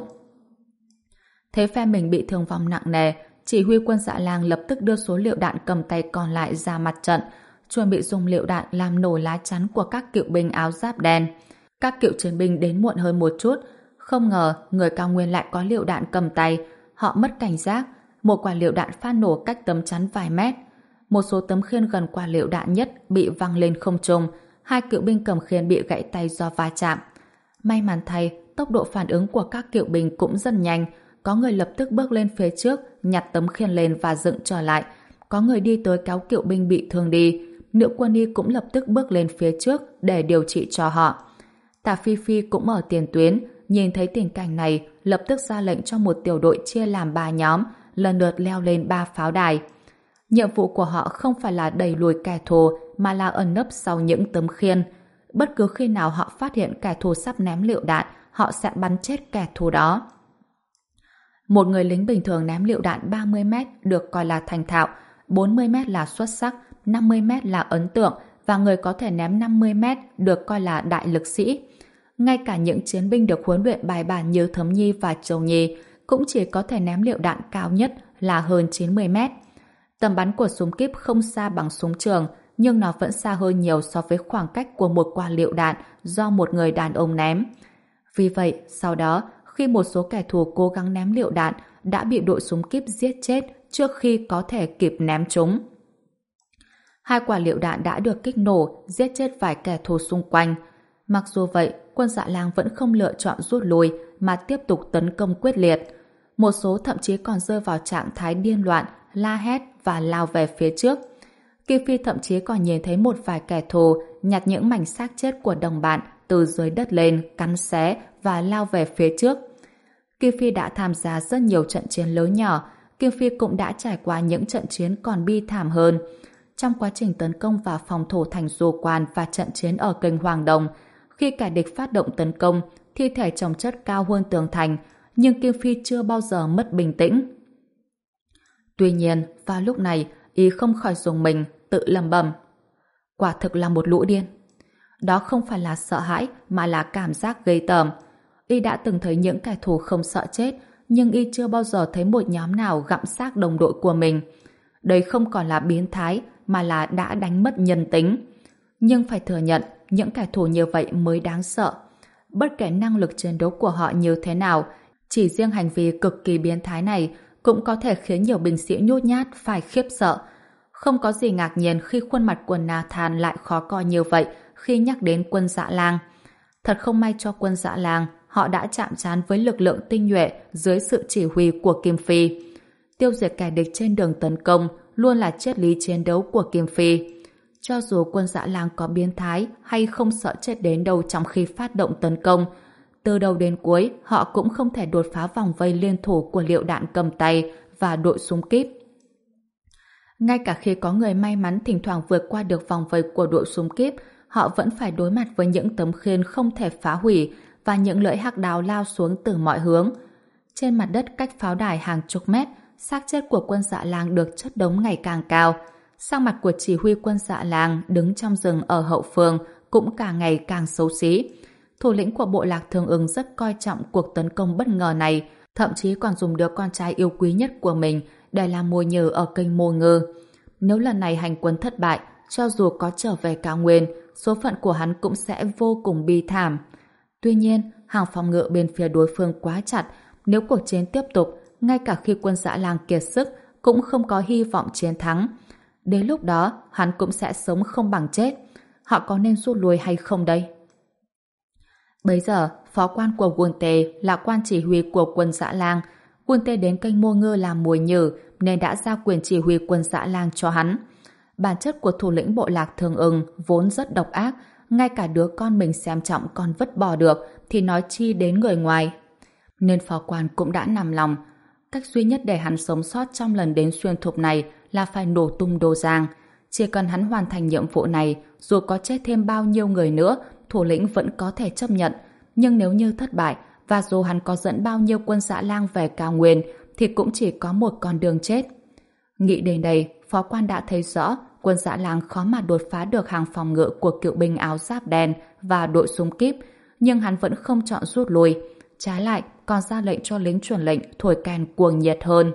A: Thấy phe mình bị thương vong nặng nề, chỉ huy quân Dã Lang lập tức đưa số lựu đạn cầm tay còn lại ra mặt trận, chuẩn bị dùng lựu đạn làm nổ lá chắn của các cựu binh áo giáp đen. Các cựu chiến binh đến muộn hơn một chút, không ngờ người cao nguyên lại có lựu đạn cầm tay, họ mất cảnh giác, một quả lựu đạn phát nổ cách tấm chắn vài mét. Một số tấm khiên gần quả lựu đạn nhất bị văng lên không trung, hai cựu binh cầm khiên bị gãy tay do va chạm. May mắn thay, tốc độ phản ứng của các cựu binh cũng rất nhanh, có người lập tức bước lên phía trước, nhặt tấm khiên lên và dựng trở lại, có người đi tới kéo cựu binh bị thương đi, nữ quân y cũng lập tức bước lên phía trước để điều trị cho họ. Tả Phi Phi cũng ở tiền tuyến, nhìn thấy tình cảnh này, lập tức ra lệnh cho một tiểu đội chia làm ba nhóm, lần lượt leo lên ba pháo đài. Nhiệm vụ của họ không phải là đẩy lùi kẻ thù, mà là ẩn nấp sau những tấm khiên. Bất cứ khi nào họ phát hiện kẻ thù sắp ném lựu đạn, họ sẽ bắn chết kẻ thù đó. Một người lính bình thường ném lựu đạn ba mươi mét được coi là thành thạo, bốn mươi mét là xuất sắc, năm mươi mét là ấn tượng, và người có thể ném năm mươi mét được coi là đại lực sĩ. Ngay cả những chiến binh được huấn luyện bài bản như Thấm Nhi và Châu Nhi cũng chỉ có thể ném lựu đạn cao nhất là hơn chín mươi mét. Tầm bắn của súng kíp không xa bằng súng trường, nhưng nó vẫn xa hơn nhiều so với khoảng cách của một quả lựu đạn do một người đàn ông ném. Vì vậy, sau đó, khi một số kẻ thù cố gắng ném lựu đạn, đã bị đội súng kíp giết chết trước khi có thể kịp ném chúng. Hai quả lựu đạn đã được kích nổ, giết chết vài kẻ thù xung quanh. Mặc dù vậy, quân Dạ Lang vẫn không lựa chọn rút lui mà tiếp tục tấn công quyết liệt. Một số thậm chí còn rơi vào trạng thái điên loạn, la hét và lao về phía trước. Kim Phi thậm chí còn nhìn thấy một vài kẻ thù nhặt những mảnh xác chết của đồng bạn từ dưới đất lên, cắn xé và lao về phía trước. Kim Phi đã tham gia rất nhiều trận chiến lớn nhỏ. Kim Phi cũng đã trải qua những trận chiến còn bi thảm hơn. Trong quá trình tấn công vào phòng thủ thành Du Quan và trận chiến ở kênh Hoàng Đồng, khi kẻ địch phát động tấn công, thi thể chồng chất cao hơn tường thành, nhưng Kim Phi chưa bao giờ mất bình tĩnh. Tuy nhiên, vào lúc này, y không khỏi dùng mình, tự lẩm bẩm. Quả thực là một lũ điên. Đó không phải là sợ hãi, mà là cảm giác ghê tởm. Y đã từng thấy những kẻ thù không sợ chết, nhưng y chưa bao giờ thấy một nhóm nào gặm xác đồng đội của mình. Đây không còn là biến thái, mà là đã đánh mất nhân tính. Nhưng phải thừa nhận, những kẻ thù như vậy mới đáng sợ. Bất kể năng lực chiến đấu của họ như thế nào, chỉ riêng hành vi cực kỳ biến thái này cũng có thể khiến nhiều binh sĩ nhút nhát phải khiếp sợ. Không có gì ngạc nhiên khi khuôn mặt của Nathan lại khó coi như vậy khi nhắc đến quân Dạ Lang. Thật không may cho quân Dạ Lang, họ đã chạm trán với lực lượng tinh nhuệ dưới sự chỉ huy của Kim Phi. Tiêu diệt kẻ địch trên đường tấn công luôn là triết lý chiến đấu của Kim Phi. Cho dù quân Dã Lang có biến thái hay không sợ chết đến đâu trong khi phát động tấn công, từ đầu đến cuối họ cũng không thể đột phá vòng vây liên thủ của Liệu Đạn cầm tay và đội súng kíp. Ngay cả khi có người may mắn thỉnh thoảng vượt qua được vòng vây của đội súng kíp, họ vẫn phải đối mặt với những tấm khiên không thể phá hủy và những lưỡi hắc đao lao xuống từ mọi hướng. Trên mặt đất cách pháo đài hàng chục mét, xác chết của quân Dã Lang được chất đống ngày càng cao. Sắc mặt của chỉ huy quân Dã Lang đứng trong rừng ở hậu phương cũng càng ngày càng xấu xí. Thủ lĩnh của bộ lạc Thương Ưng rất coi trọng cuộc tấn công bất ngờ này, thậm chí còn dùng đứa con trai yêu quý nhất của mình để làm mồi nhử ở kênh Mô Ngư. Nếu lần này hành quân thất bại, cho dù có trở về cao nguyên, số phận của hắn cũng sẽ vô cùng bi thảm. Tuy nhiên, hàng phòng ngự bên phía đối phương quá chặt, nếu cuộc chiến tiếp tục, ngay cả khi quân Dã Lang kiệt sức, cũng không có hy vọng chiến thắng. Đến lúc đó, hắn cũng sẽ sống không bằng chết. Họ có nên rút lui hay không đây? Bấy giờ, phó quan của Quân Tề là quan chỉ huy của quân Dã Lang. Quân Tề đến kênh Mô Ngư làm mồi nhử nên đã giao quyền chỉ huy quân Dã Lang cho hắn. Bản chất của thủ lĩnh bộ lạc Thương Ưng vốn rất độc ác, ngay cả đứa con mình xem trọng còn vứt bỏ được thì nói chi đến người ngoài. Nên phó quan cũng đã nằm lòng. Cách duy nhất để hắn sống sót trong lần đến xuyên thục này là phải nổ tung Đô Giang. Chỉ cần hắn hoàn thành nhiệm vụ này, dù có chết thêm bao nhiêu người nữa, thủ lĩnh vẫn có thể chấp nhận. Nhưng nếu như thất bại, và dù hắn có dẫn bao nhiêu quân Dã Lang về cao nguyên, thì cũng chỉ có một con đường chết. Nghĩ đến đây, phó quan đã thấy rõ quân Dã Lang khó mà đột phá được hàng phòng ngự của cựu binh áo giáp đen và đội súng kíp, nhưng hắn vẫn không chọn rút lui. Trái lại, còn ra lệnh cho lính truyền lệnh thổi kèn cuồng nhiệt hơn.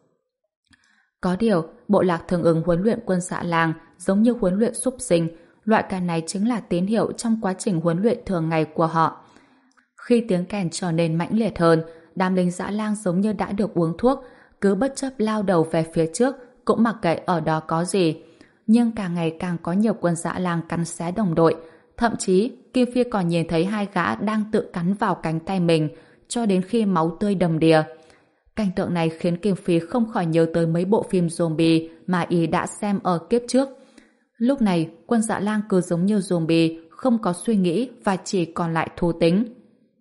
A: Có điều, bộ lạc Thương Ưng huấn luyện quân Dã Lang giống như huấn luyện súc sinh. Loại kèn này chính là tín hiệu trong quá trình huấn luyện thường ngày của họ. Khi tiếng kèn trở nên mãnh liệt hơn, đám lính Dã Lang giống như đã được uống thuốc, cứ bất chấp lao đầu về phía trước, cũng mặc kệ ở đó có gì. Nhưng càng ngày càng có nhiều quân Dã Lang cắn xé đồng đội. Thậm chí, Kim Phi còn nhìn thấy hai gã đang tự cắn vào cánh tay mình, cho đến khi máu tươi đầm đìa. Cảnh tượng này khiến Kim Phi không khỏi nhớ tới mấy bộ phim zombie mà y đã xem ở kiếp trước. Lúc này, quân Dã Lang cứ giống như zombie, không có suy nghĩ và chỉ còn lại thú tính.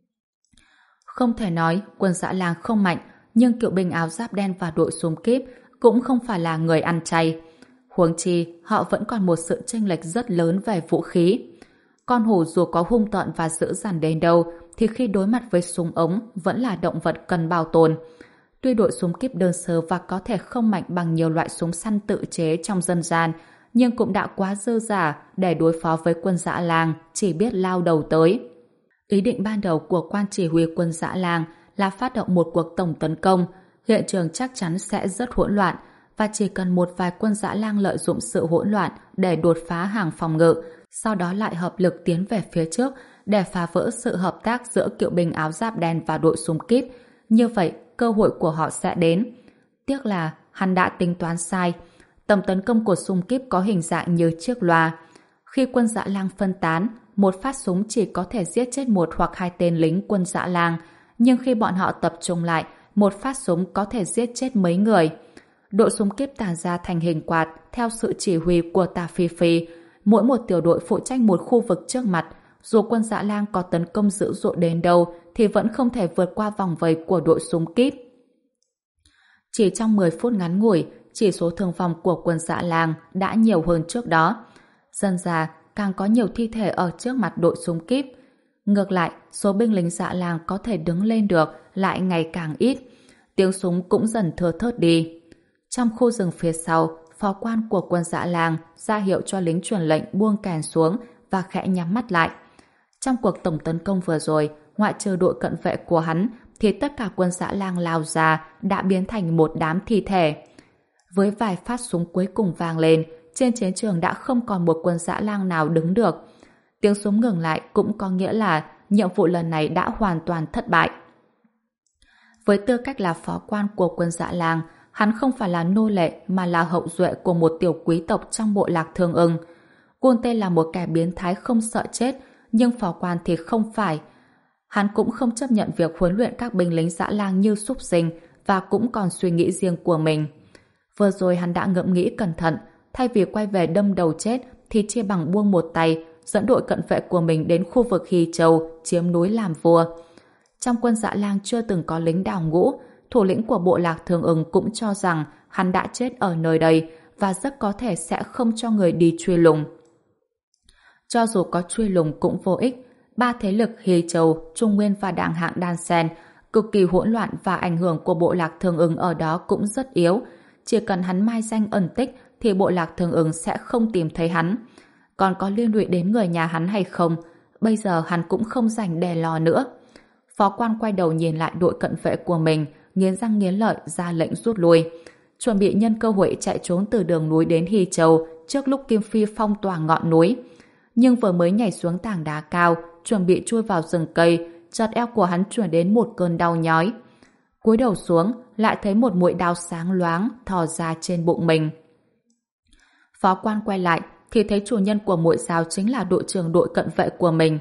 A: Không thể nói quân Dã Lang không mạnh, nhưng cựu binh áo giáp đen và đội súng kíp cũng không phải là người ăn chay. Huống chi, họ vẫn còn một sự chênh lệch rất lớn về vũ khí. Con hổ dù có hung tợn và dữ dằn đến đâu, thì khi đối mặt với súng ống vẫn là động vật cần bảo tồn. Tuy đội súng kíp đơn sơ và có thể không mạnh bằng nhiều loại súng săn tự chế trong dân gian, nhưng cũng đã quá dư dả để đối phó với quân Dã Lang, chỉ biết lao đầu tới. Ý định ban đầu của quan chỉ huy quân Dã Lang là phát động một cuộc tổng tấn công. Hiện trường chắc chắn sẽ rất hỗn loạn, và chỉ cần một vài quân Dã Lang lợi dụng sự hỗn loạn để đột phá hàng phòng ngự, sau đó lại hợp lực tiến về phía trước để phá vỡ sự hợp tác giữa cựu binh áo giáp đen và đội súng kíp. Như vậy, cơ hội của họ sẽ đến. Tiếc là hắn đã tính toán sai. Tổng tấn công của súng kíp có hình dạng như chiếc loa. Khi quân Dã Lang phân tán, một phát súng chỉ có thể giết chết một hoặc hai tên lính quân Dã Lang, nhưng khi bọn họ tập trung lại, một phát súng có thể giết chết mấy người. Đội súng kíp tản ra thành hình quạt theo sự chỉ huy của Tà Phi Phi. Mỗi một tiểu đội phụ trách một khu vực trước mặt. Dù quân Dã Lang có tấn công dữ dội đến đâu thì vẫn không thể vượt qua vòng vây của đội súng kíp. Chỉ trong mười phút ngắn ngủi, chỉ số thương vong của quân Dã Lang đã nhiều hơn trước đó. Dần dà, càng có nhiều thi thể ở trước mặt đội súng kíp. Ngược lại, số binh lính Dã Lang có thể đứng lên được lại ngày càng ít. Tiếng súng cũng dần thưa thớt đi. Trong khu rừng phía sau, phó quan của quân Dã Lang ra hiệu cho lính truyền lệnh buông kèn xuống và khẽ nhắm mắt lại. Trong cuộc tổng tấn công vừa rồi, ngoại trừ đội cận vệ của hắn, thì tất cả quân Dã Lang lao ra đã biến thành một đám thi thể. Với vài phát súng cuối cùng vang lên, trên chiến trường đã không còn một quân Dã Lang nào đứng được. Tiếng súng ngừng lại cũng có nghĩa là nhiệm vụ lần này đã hoàn toàn thất bại. Với tư cách là phó quan của quân Dã Lang, hắn không phải là nô lệ mà là hậu duệ của một tiểu quý tộc trong bộ lạc Thương Ưng. Quân Tê là một kẻ biến thái không sợ chết, nhưng phó quan thì không phải. Hắn cũng không chấp nhận việc huấn luyện các binh lính dã lang như súc sinh và cũng còn suy nghĩ riêng của mình. Vừa rồi hắn đã ngẫm nghĩ cẩn thận, thay vì quay về đâm đầu chết thì chia bằng buông một tay, dẫn đội cận vệ của mình đến khu vực Hy Châu chiếm núi làm vua. Trong quân dã lang chưa từng có lính đào ngũ, thủ lĩnh của bộ lạc Thương Ưng cũng cho rằng hắn đã chết ở nơi đây và rất có thể sẽ không cho người đi truy lùng. Cho dù có truy lùng cũng vô ích, ba thế lực Hy Châu, Trung Nguyên và Đàng Hạng đan xen, cực kỳ hỗn loạn và ảnh hưởng của bộ lạc Thương Ưng ở đó cũng rất yếu. Chỉ cần hắn mai danh ẩn tích thì bộ lạc Thương Ưng sẽ không tìm thấy hắn. Còn có liên lụy đến người nhà hắn hay không, bây giờ hắn cũng không rảnh để lo nữa. Phó quan quay đầu nhìn lại đội cận vệ của mình, nghiến răng nghiến lợi ra lệnh rút lui, chuẩn bị nhân cơ hội chạy trốn từ đường núi đến Hy Châu trước lúc Kim Phi phong tỏa ngọn núi. Nhưng vừa mới nhảy xuống tảng đá cao, chuẩn bị chui vào rừng cây, chợt eo của hắn chuyển đến một cơn đau nhói. Cúi đầu xuống, lại thấy một mũi đao sáng loáng thò ra trên bụng mình. Phó quan quay lại thì thấy chủ nhân của mũi dao chính là đội trưởng đội cận vệ của mình.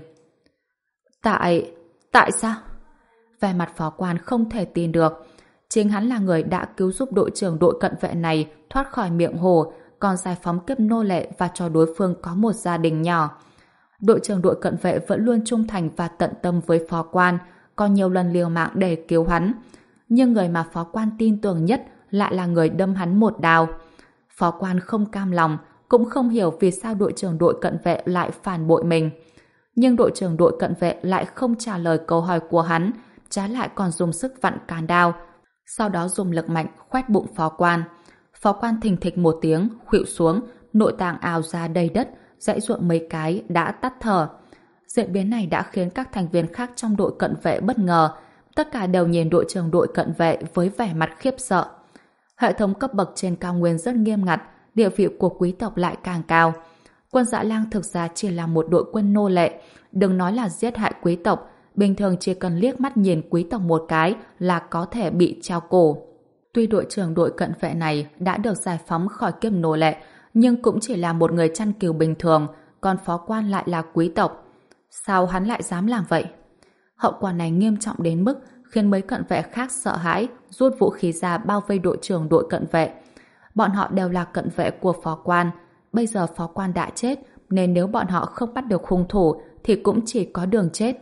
A: Tại... tại sao? Vẻ mặt phó quan không thể tin được. Chính hắn là người đã cứu giúp đội trưởng đội cận vệ này thoát khỏi miệng hổ, còn giải phóng kiếp nô lệ và cho đối phương có một gia đình nhỏ. Đội trưởng đội cận vệ vẫn luôn trung thành và tận tâm với phó quan, còn nhiều lần liều mạng để cứu hắn. Nhưng người mà phó quan tin tưởng nhất lại là người đâm hắn một đao. Phó quan không cam lòng, cũng không hiểu vì sao đội trưởng đội cận vệ lại phản bội mình. Nhưng đội trưởng đội cận vệ lại không trả lời câu hỏi của hắn, trái lại còn dùng sức vặn cán đao, sau đó dùng lực mạnh khoét bụng phó quan. Phó quan thình thịch một tiếng, khuỵu xuống, nội tạng ào ra đầy đất, giãy giụa mấy cái đã tắt thở. Diễn biến này đã khiến các thành viên khác trong đội cận vệ bất ngờ, tất cả đều nhìn đội trưởng đội cận vệ với vẻ mặt khiếp sợ. Hệ thống cấp bậc trên cao nguyên rất nghiêm ngặt, địa vị của quý tộc lại càng cao. Quân Dã Lang thực ra chỉ là một đội quân nô lệ, đừng nói là giết hại quý tộc, bình thường chỉ cần liếc mắt nhìn quý tộc một cái là có thể bị treo cổ. Tuy đội trưởng đội cận vệ này đã được giải phóng khỏi kiếp nô lệ, nhưng cũng chỉ là một người chăn cừu bình thường, còn phó quan lại là quý tộc. Sao hắn lại dám làm vậy? Hậu quả này nghiêm trọng đến mức khiến mấy cận vệ khác sợ hãi, rút vũ khí ra bao vây đội trưởng đội cận vệ. Bọn họ đều là cận vệ của phó quan. Bây giờ phó quan đã chết, nên nếu bọn họ không bắt được hung thủ thì cũng chỉ có đường chết.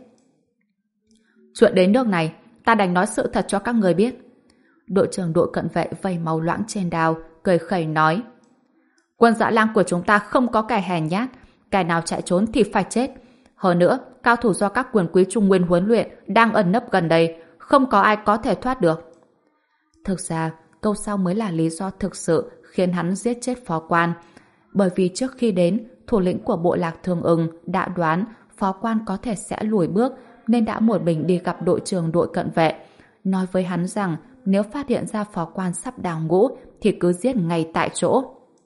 A: Chuyện đến nước này, ta đành nói sự thật cho các người biết. Đội trưởng đội cận vệ vây máu loãng trên đao, cười khẩy nói: Quân Dã Lang của chúng ta không có kẻ hèn nhát, kẻ nào chạy trốn thì phải chết. Hơn nữa, cao thủ do các quyền quý Trung Nguyên huấn luyện đang ẩn nấp gần đây, không có ai có thể thoát được. Thực ra, câu sau mới là lý do thực sự khiến hắn giết chết phó quan. Bởi vì trước khi đến, thủ lĩnh của bộ lạc Thương Ưng đã đoán phó quan có thể sẽ lùi bước, nên đã một mình đi gặp đội trưởng đội cận vệ, nói với hắn rằng nếu phát hiện ra phó quan sắp đào ngũ thì cứ giết ngay tại chỗ.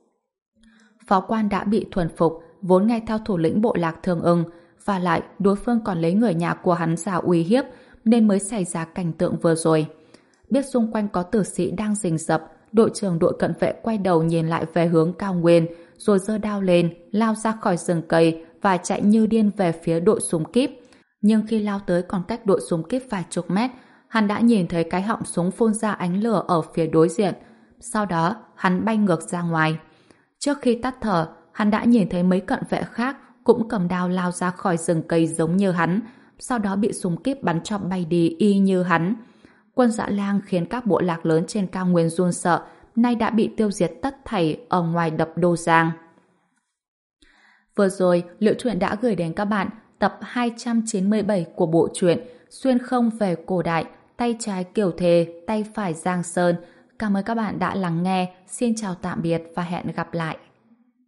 A: Phó quan đã bị thuần phục, vốn nghe theo thủ lĩnh bộ lạc Thương Ưng, và lại đối phương còn lấy người nhà của hắn ra uy hiếp, nên mới xảy ra cảnh tượng vừa rồi. Biết xung quanh có tử sĩ đang rình rập, đội trưởng đội cận vệ quay đầu nhìn lại về hướng cao nguyên, rồi giơ đao lên, lao ra khỏi rừng cây và chạy như điên về phía đội súng kíp. Nhưng khi lao tới còn cách đội súng kíp vài chục mét, hắn đã nhìn thấy cái họng súng phun ra ánh lửa ở phía đối diện. Sau đó, hắn bay ngược ra ngoài. Trước khi tắt thở, hắn đã nhìn thấy mấy cận vệ khác cũng cầm đao lao ra khỏi rừng cây giống như hắn, sau đó bị súng kíp bắn cho bay đi y như hắn. Quân Dã Lang khiến các bộ lạc lớn trên cao nguyên run sợ, nay đã bị tiêu diệt tất thảy ở ngoài đập Đô Giang. Vừa rồi, Liễu Chuyện đã gửi đến các bạn tập hai trăm chín mươi bảy của bộ truyện Xuyên không về cổ đại, tay trái Kiều Thề, tay phải Giang Sơn. Cảm ơn các bạn đã lắng nghe. Xin chào tạm biệt và hẹn gặp lại.